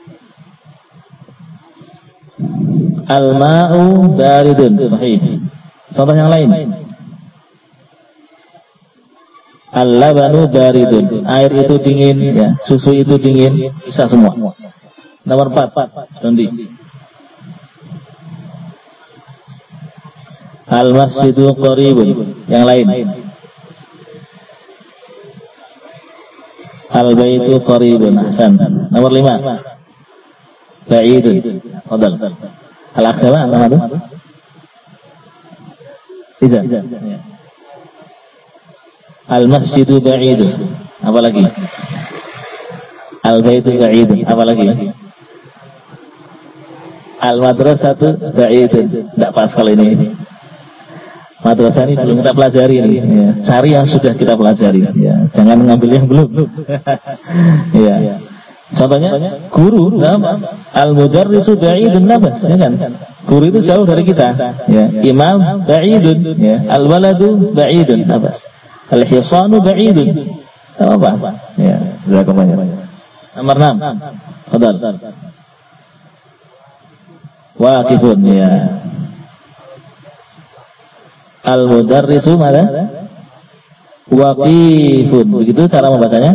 Al-ma'u baridun. Sahih. Contoh yang lain. Al-labanu baridun. Air itu dingin, ya. Susu itu dingin, bisa semua. Nomor 4, Dondi. Al-masjidu qaribun. Yang lain. Al-baitu qaribun. Ahsan. Nomor 5. Ba'idun. Fadal. Al-akhirah nama itu? Tidak. Al-masjidu ba'idun. Apa lagi? Al-baitu ba'idun. Apa lagi? Al-madrasatu ba'idun. Tidak pas kalau ini. Madrasah ini belum kita pelajari ini. Ya. Cari yang sudah kita pelajari. Ya. Jangan mengambil yang belum. Ya. Contohnya guru. Al-mudarrisu ba'idun nabas. Ya kan? Guru itu jauh dari kita. Ya. Imam ba'idun. Ya. Al-waladu ba'idun nabas. Al-hisanu ba'idun. Apa? Ya, jazakumullah. Nomor 6. Fadal. Waqifun ya. Al-mudarrisu mana? Waqifun. Begitu cara membacanya?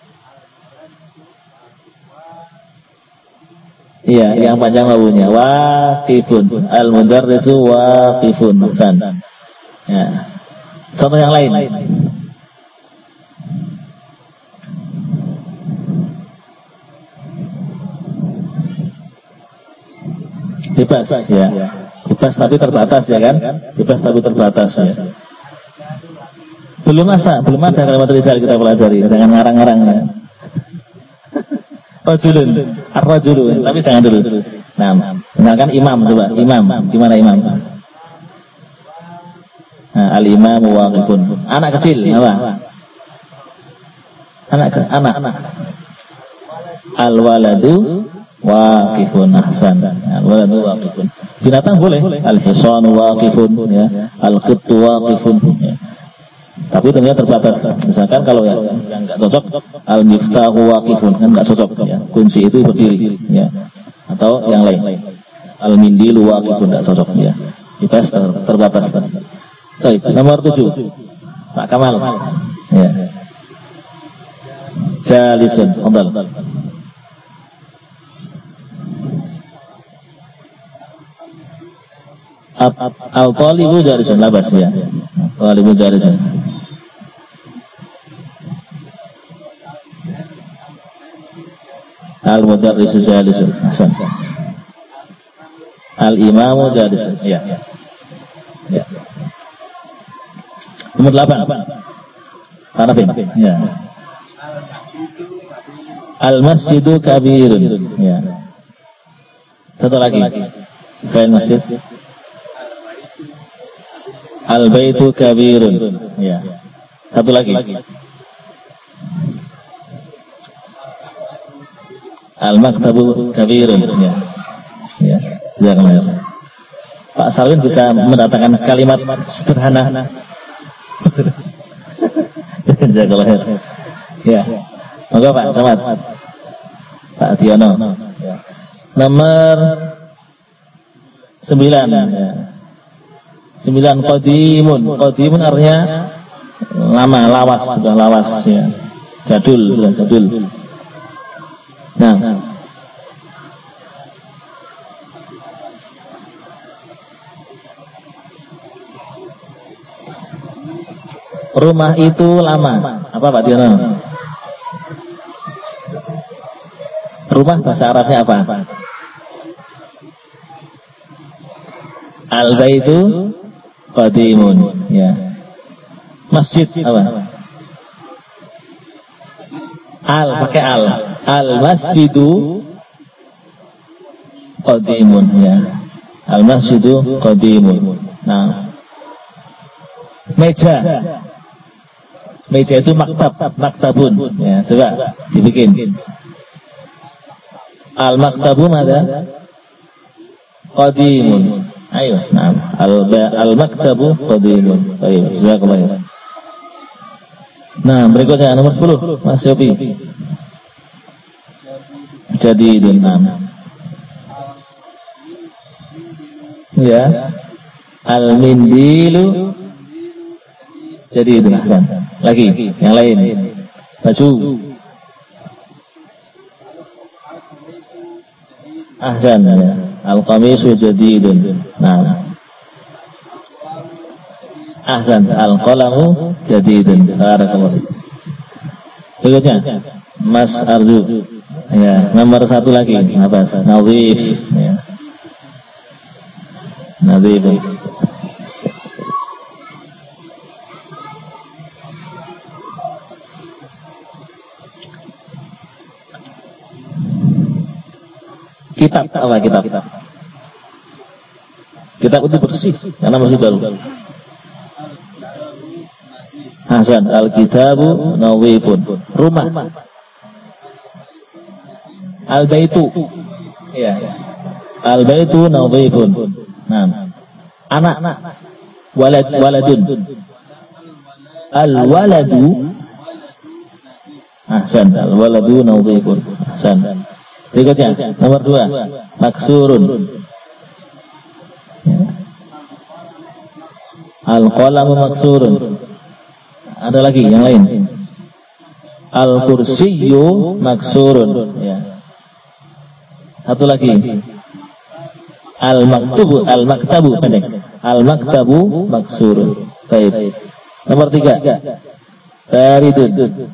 Iya, yang panjang wawunya. Waqifun. Al-mudarrisu waqifun. Ahsan. Ya. Contoh yang lain. Bebas ya. Bebas tapi terbatas ya kan? Bebas tapi terbatas ya. Belum ada kalimat rizal kita pelajari. Jangan ngarang-ngarang ya. Rajulun, ar-rajulu, tapi jangan dulu. Nah, misalkan imam coba. Imam, gimana imam? Nah, al-imamu waqifun. Anak kecil apa? Anak. Al-waladu waqifun. Ahsan. Al-waladu waqifun. Binatang boleh. Al-hisanu waqifun ya. Al-qittu waqifun ya. Tapi tentunya terbatas. Misalkan kalau yang enggak cocok, al-miftahu waqifun kan enggak cocok ya. Kunci itu berdiri ya. Atau yang lain. Al-mindilu waqifun enggak cocok ya. Kita terbatas. Baik, nomor 7. Pak Kamal. Ya. Jalisun, fadal. Al-talibu jalisun, labas ya. Al-talibu jalisun. Al-mudarrisu jalisun. Ahsan. Al-imamu jalisun. Ya. Ya. Nomor 8. Tanafin. Ya. Al-masjidu kabirun. Ya. Satu lagi. Selain masjid. Al-baitu kabirun. Ya. Satu lagi. Al-maktabu kabirun. Ya. Ya. Jazakallahu. Pak Salwin bisa mendatangkan kalimat sederhana. Jazakallahu. Ya. Monggo Pak, selamat. Pak Tiono. Ya. Nomor 9. Ya. 9 qadimun. Qadimun artinya lama, lawas, sudah lawas ya. Jadul, sudah jadul. Nah. Rumah itu lama. Apa Pak Tiono? Rumah bahasa Arabnya apa? Al-baitu qadimun. Ya. Masjid apa? Al pakai al. Al-masjidu qadimun. Ya. Al-masjidu qadimun. Nah. Meja. Meja itu maktabun. Ya, coba dibikin. Al-maktabu ada qadimun. Ayo, nah, al-maktabu qadimun. Baik, jazakallahu. Nah, berikutnya nomor 10, Mas Yopi. Jadidun. Ya. Al-mindilu jadidun. Lagi, yang lain. Baju. Ahsan ya. Al-qamisu jadidun. Nah. Ahsan. Al-qalamu jadidun. Barakallahu. Berikutnya Mas Arzu. Ya, nomor 1 lagi. Apa? Nadhif. Ya. Nadhif. Kitab apa kitab? Kitab itu bersih karena masih baru. Hasan, al-kitabu nawifun. Rumah. Al-baitu. Ya. Al-baitu nawifun. Nah. Anak. Waladun. Al-waladu. Hasan, al-waladu nawifun. Hasan. Berikutnya, nomor 2, maksurun. Al-qalamu maksurun. Ada lagi yang lain. Al-kursiyyu maksurun. Ya. Satu lagi. Al-maktabu pendek. Al-maktabu maksurun. Baik. Nomor 3. Baridun.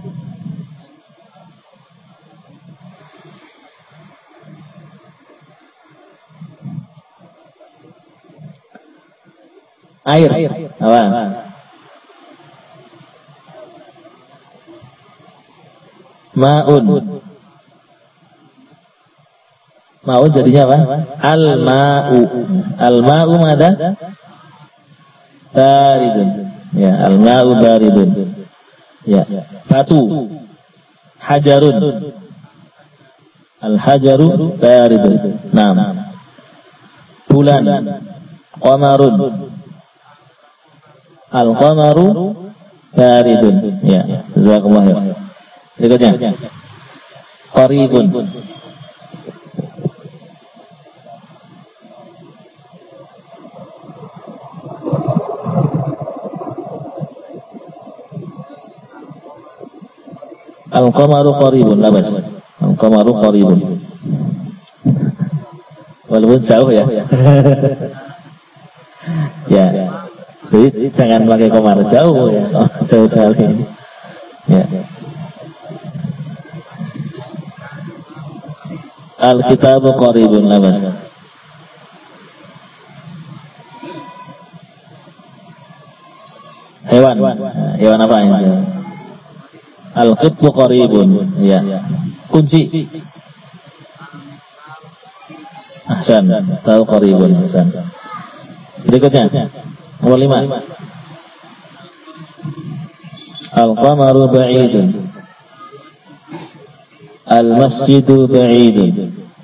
Air. Apa? Ma'un. Ma'un jadinya apa? Al-ma'u. Al-ma'u ada? Baridun. Ya, al-ma'u baridun. Ya. Batu. Hajarun. Al-hajaru baridun. Naam. Bulan. Qamarun. Al-qamaru baridun. Ya, jazakallahu khairan. Berikutnya. Qaribun. Al-qamaru qaribun, labas. Al-qamaru qaribun. Walaupun jauh ya. Ya. Jadi jangan pakai komar, jauh ya. Jauh sekali. Ya. Al-kitabu qaribun, labas. Hewan. Hewan apa ini? Al-qittu qaribun. Ya. Kunci. Ahsan. Tahu qaribun. Ahsan. Berikutnya. Nomor 5. Al-qamaru ba'idun. Al-masjidu ba'idun.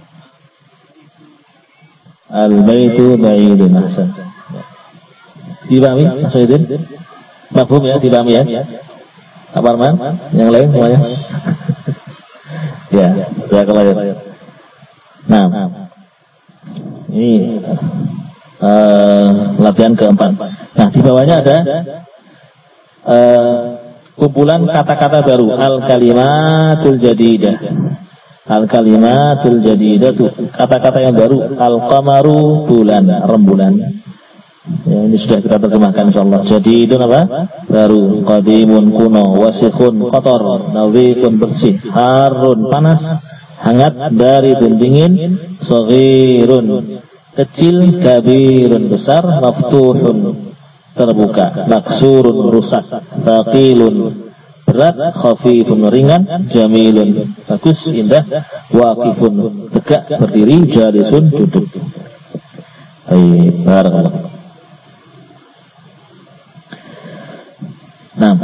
Al-baitu ba'idun. Ahsan. Dipahami, Mas Sayyidin? Mafhum ya, dipahami ya? Pak Parman, yang lain semuanya? Ya, saya kembali. Nah, ini latihan keempat. Nah, di bawahnya ada kumpulan kata-kata baru. Al-kalimatul jadidah. Al-kalimatul jadidah itu kata-kata yang baru. Al-qamaru bulan, rembulan. Ya, ini sudah kita terjemahkan insyaallah. Jadi itu apa? Baru, qadimun kuno, wasikhun kotor, nawikun bersih, harun panas, hangat baridun dingin, shaghirun kecil, kabirun besar, maftuhun terbuka, maksurun rusak, thaqilun berat, khafifun ringan, jamilun bagus indah, waqifun tegak berdiri, jalisun duduk. Baik, barakallahu. Nah,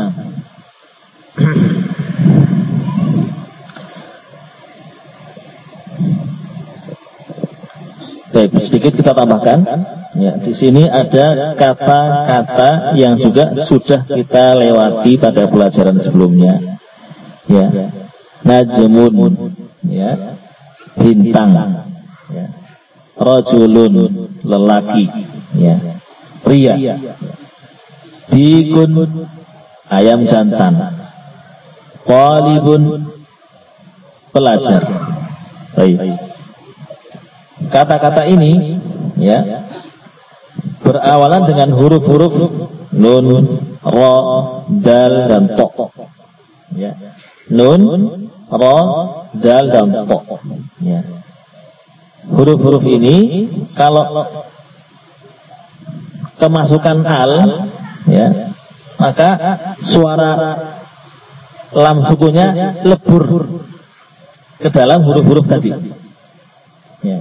baik, sedikit kita tambahkan. Ya, di sini ada kata-kata yang juga sudah kita lewati pada pelajaran sebelumnya. Ya, najmun, ya, bintang, ya, rajulun, lelaki, ya, pria, dikun, ayam jantan, talibun, pelajar. Baik. Kata-kata ini ya berawalan dengan huruf-huruf nun, ra, dal dan to. Ya. Nun, ra, dal dan to. Ya. Huruf-huruf ini kalau kemasukan al, ya, maka suara lam sukunya lebur ke dalam huruf-huruf tadi. Ya.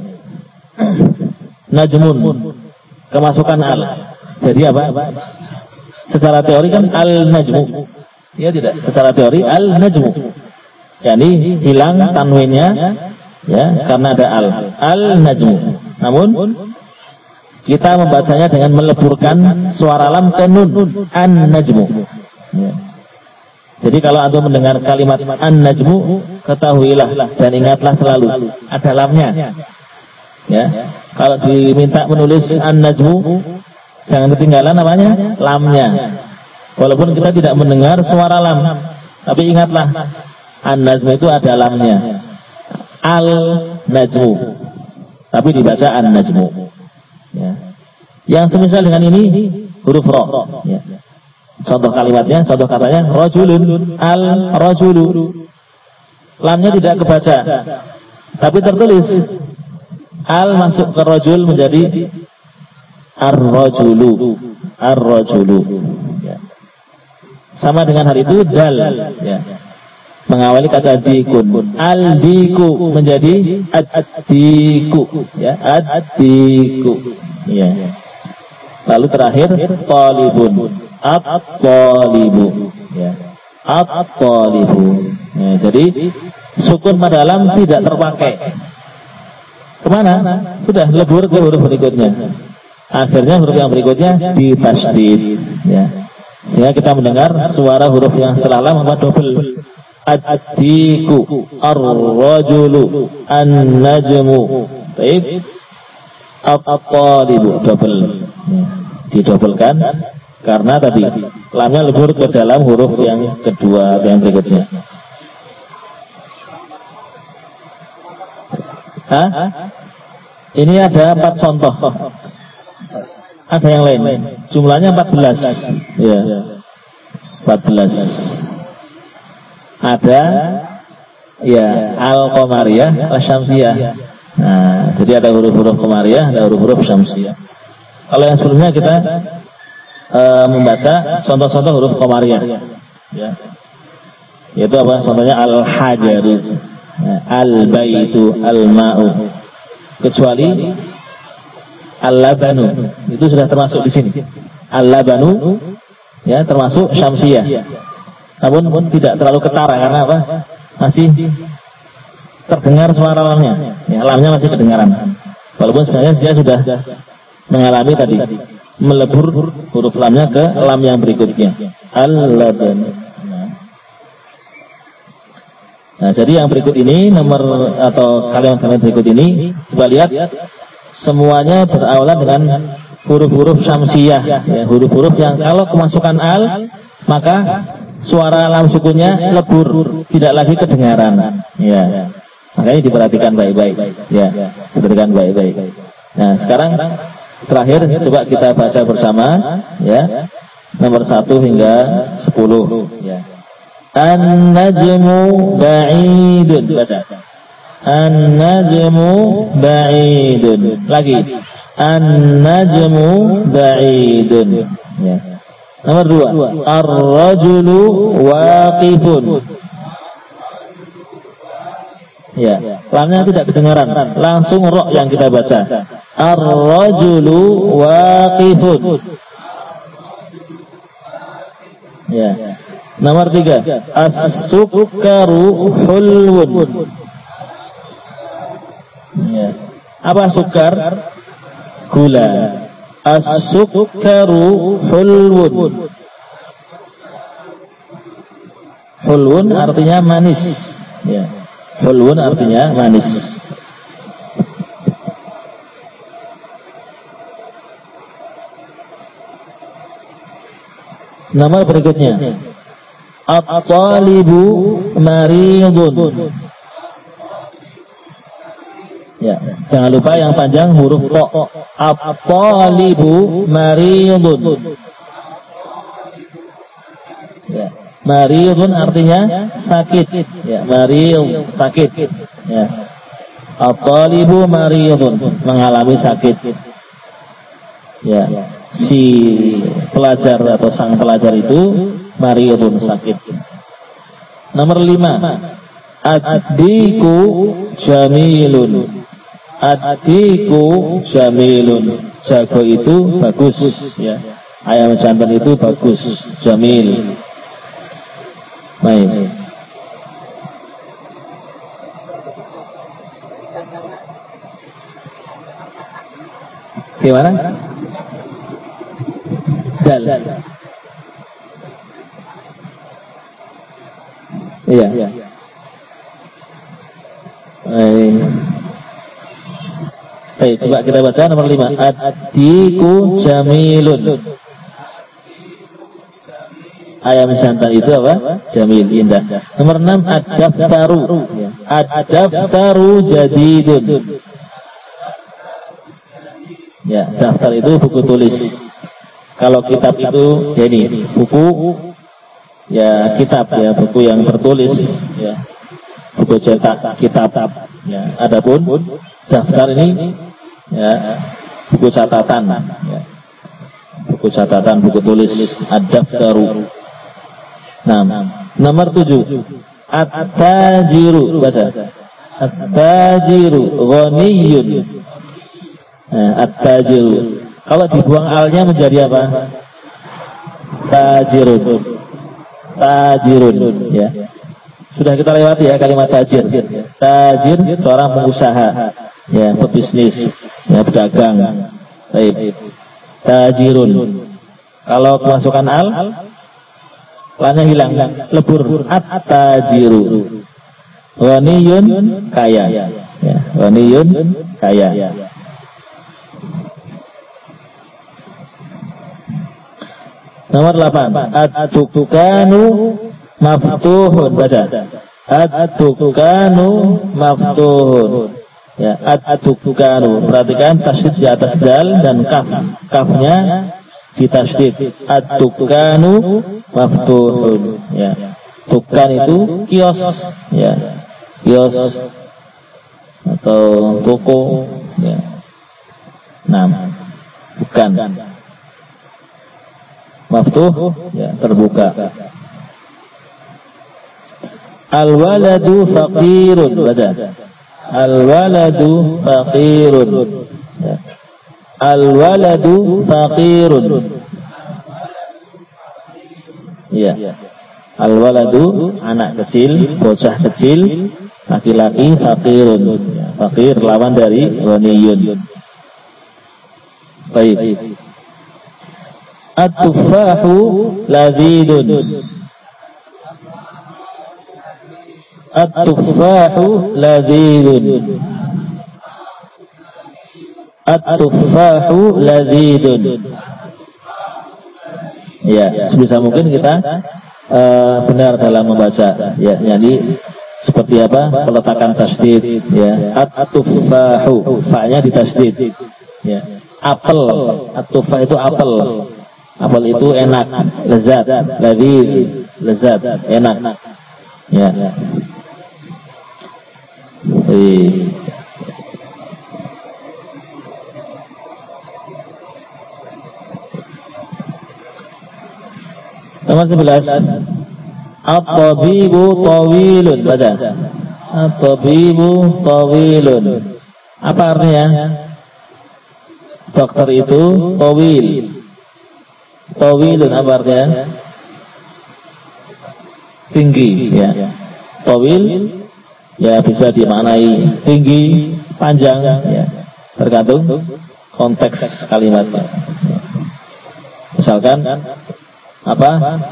Najmun, kemasukan al. Jadi apa? Secara teori kan al-najmu. Ya tidak, secara teori al-najmu. Yani hilang tanwinnya ya karena ada al. Al-najmu. Namun kita membacanya dengan meleburkan suara lam ke nun, an-najmu. Ya. Jadi kalau Anda mendengar kalimat an-najmu, ketahuilah dan ingatlah selalu ada lamnya. Ya. Kalau diminta menulis an-najmu, jangan ketinggalan namanya lamnya. Walaupun kita tidak mendengar suara lam, tapi ingatlah an-najmu itu ada lamnya. Al-najmu. Tapi dibaca an-najmu. Ya. Yang semisal dengan ini huruf ra. Ya. Contoh kalimatnya, contoh katanya rajulun, al-rajulu. Lamnya tidak kebaca, tapi tertulis al masuk ke rajul menjadi ar-rajulu, ar-rajulu. Ya. Sama dengan hal itu dal, ya, mengawali kata dikun, al-diku menjadi ad-diku, ya, ad-diku. Ya. Lalu terakhir talibun, at-talibu, ya, at-talibu. Ya, jadi sukun pada lam tidak terpakai. Kemana? Sudah lebur ke huruf berikutnya. Akhirnya huruf yang berikutnya ditasydid, ya. Sehingga kita mendengar suara huruf yang setelah lam apa double. Ad-diku, ar-rajulu, an-najmu. Baik. At-talibu double. Ya. Didobelkan karena tadi lamnya lebur ke dalam huruf yang kedua yang berikutnya. Hah? Ini ada 4 contoh. Ada yang lain. Jumlahnya 14. Ya. 14. Ada ya al-qamariyah, al-syamsiyah. Nah, jadi ada huruf-huruf qamariyah, ada huruf-huruf syamsiyah. Kalau yang sebelumnya kita membaca contoh-contoh huruf qamariyah. Ya. Yaitu apa? Contohnya al-hajaru, al-baitu, al-ma'u. Kecuali al-labanu, itu sudah termasuk di sini. Al-labanu ya termasuk syamsiyah. Namun tidak terlalu ketara karena apa? Masih terdengar suara lamnya. Ya, lamnya masih kedengaran. Walaupun sebenarnya dia sudah mengalami tadi melebur huruf lamnya ke lam yang berikutnya. Al-labanu. Nah, jadi yang berikut ini nomor atau kalimat-kalimat berikut ini coba lihat semuanya berawalan dengan huruf-huruf syamsiyah, ya, huruf-huruf yang kalau kemasukan al maka suara lam sukunnya lebur, tidak lagi kedengaran. Ya, makanya diperhatikan baik-baik. Ya, diperhatikan baik-baik. Nah, sekarang terakhir coba kita baca bersama, ya, nomor 1 hingga 10. Ya. An-najmu ba'idun. Baca. An-najmu ba'idun. Lagi. An-najmu ba'idun. Ya. Nomor 2. Ar-rajulu waqifun. Ya. Lamnya tidak kedengaran. Langsung ra yang kita baca. Ar-rajulu waqifun. Ya. Nomor 3, as-sukkaru hulwun. Ya. Apa sukar? Gula. As-sukkaru hulwun. Hulwun artinya manis. Ya. Hulwun artinya manis. Nomor berikutnya, at-talibu maridun. Ya, jangan lupa yang panjang huruf ta. At-talibu maridun. Ya, maridun artinya sakit. Ya, marid sakit. Ya. At-talibu maridun, mengalami sakit. Ya, si pelajar atau sang pelajar itu maridun, sakit. Nomor 5, ad-diku jamilun. Ad-diku jamilun. Jago itu bagus, ya. Ayam jantan itu bagus, jamil. Baik. Gimana? Dal. Iya. Baik, coba kita baca nomor 5. Ad-diku jamilun. Ayam jantan itu apa? Jamil, indah. Nomor 6, ad-daftaru. Ad-daftaru jadidun. Ya, daftar itu buku tulis. Kalau kitab itu ya ini buku, ya kitab, ya buku yang tertulis, ya buku cetak, kitab. Ya, adapun daftar ini ya buku catatan, ya. Buku catatan, buku tulis, ad-daftaru. Nah, nomor 7, at-tajiru. Baca. At-tajiru ghaniyun. Nah, at-tajiru. Kalau dibuang alnya menjadi apa? Tajirun. Tajirun, ya. Sudah kita lewati ya kalimat tajir. Tajir seorang pengusaha, ya, pebisnis, ya, pedagang. Baik. Tajirun. Kalau kemasukan al, lamnya hilang, lebur. At-tajiru. Ghaniyun, kaya. Ya, ghaniyun, kaya. Nomor 8, ad-dukanu maftuhun. Baca. Ad-dukanu maftuhun. Ya, ad-dukanu. Perhatikan tasydid di atas dal dan kaf. Kafnya ditasydid. Ad-dukanu maftuhun. Ya. Dukan itu kios, ya. Kios atau toko, ya. Nah, bukan. Maftuh, ya, terbuka. Al-waladu faqirun. Baca. Al-waladu faqirun. Ya. Al-waladu faqirun. Ya. Al-waladu anak kecil, bocah kecil, laki-laki faqirun. Ya. Faqir lawan dari ghaniyun. Baik. At-tuffahu lazidun. At-tuffahu lazidun. At-tuffahu lazidun. Ya, sebisa mungkin kita benar dalam membaca. Ya, jadi seperti apa? Peletakan tasdid. Ya, at-tuffahu, fa-nya ditasdid. Ya, apel. At-tuffah itu apel. Apel itu enak, lezat, lazid, lezat, enak. Ya. Nomor 11. At-tabibu tawilun. Baca. At-tabibu tawilun. Apa artinya? Dokter itu tawil. Tawilun apa artinya? Tinggi, ya. Tawil ya bisa dimaknai tinggi, panjang, ya. Tergantung konteks kalimatnya. Misalkan apa?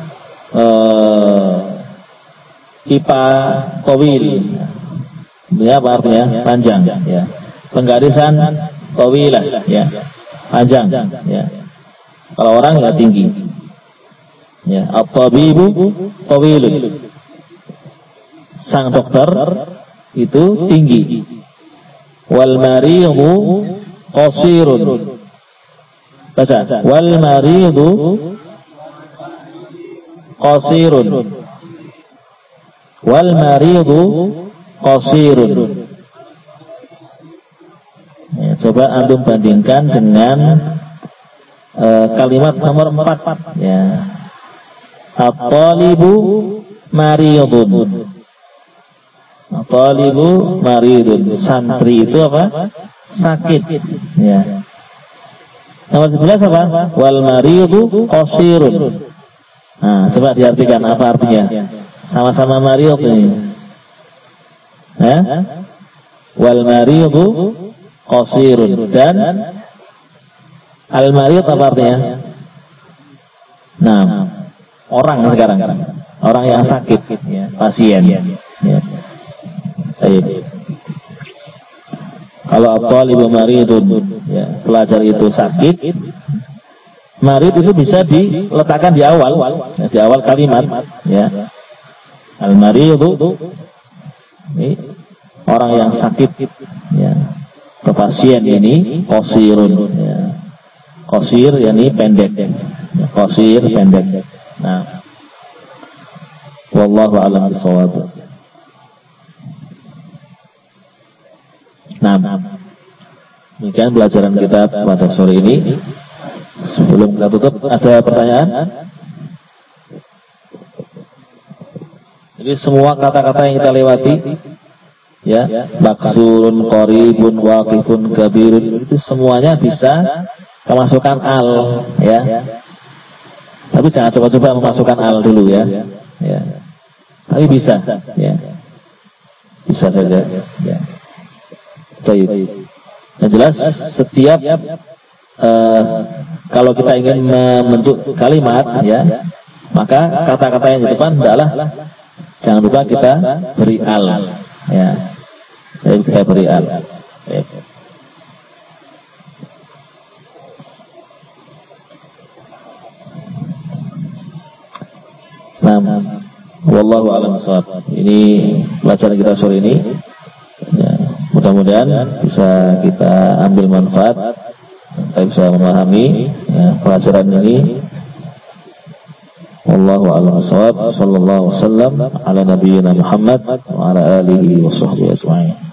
Kipa tawil. Ini apa artinya? Panjang, ya. Penggarisan tawilah, ya. Panjang, ya. Kalau orang ya tinggi. Ya, at-tabibu tawilun. Sang dokter itu tinggi. Wal maridu qasirun. Baca. Wal maridu qasirun. Wal maridu qasirun. Ya, coba antum bandingkan dengan kalimat nomor 4. Ya. At-talibu maridun. At-talibu maridun. Santri itu apa? Sakit. Ya. Nomor 11 apa? Wal maridu qasirun. Nah, coba diartikan apa artinya? Sama-sama marid ini. Ya? Wal maridu qasirun. Dan al-marid apa artinya? Nah, orang sekarang, orang yang sakit, ya, pasien. Ya. Baik. Kalau at-talibu maridun, ya, pelajar itu sakit, marid itu bisa diletakkan di awal, ya, di awal kalimat, ya. Al-maridu, ini orang yang sakit, ya. Pasien ini qasirun, ya. Qasir yakni pendek, ya. Qasir pendek. Nah, wallahu a'lam bishawab. Nah, demikian pelajaran kita pada sore ini. Sebelum kita tutup, ada pertanyaan? Jadi semua kata-kata yang kita lewati, ya, maksurun, qaribun, waqifun, kabirun, itu semuanya bisa kemasukan al, ya. Tapi jangan coba-coba memasukkan al dulu, ya. Ya. Tapi bisa, ya. Bisa saja, ya. Baik. Yang jelas setiap kalau kita ingin membentuk kalimat, ya, maka kata-kata yang di depan adalah jangan lupa kita beri al, ya. Jadi kita beri al. Baik. Nah, wallahu a'lam bishawab. Ini pelajaran kita sore ini. Ya, mudah-mudahan bisa kita ambil manfaat, kita bisa memahami, ya, pelajaran ini. Wallahu a'lam bishawab. Sallallahu wasallam ala nabiyyina Muhammad wa ala alihi wa sahbihi ajma'in.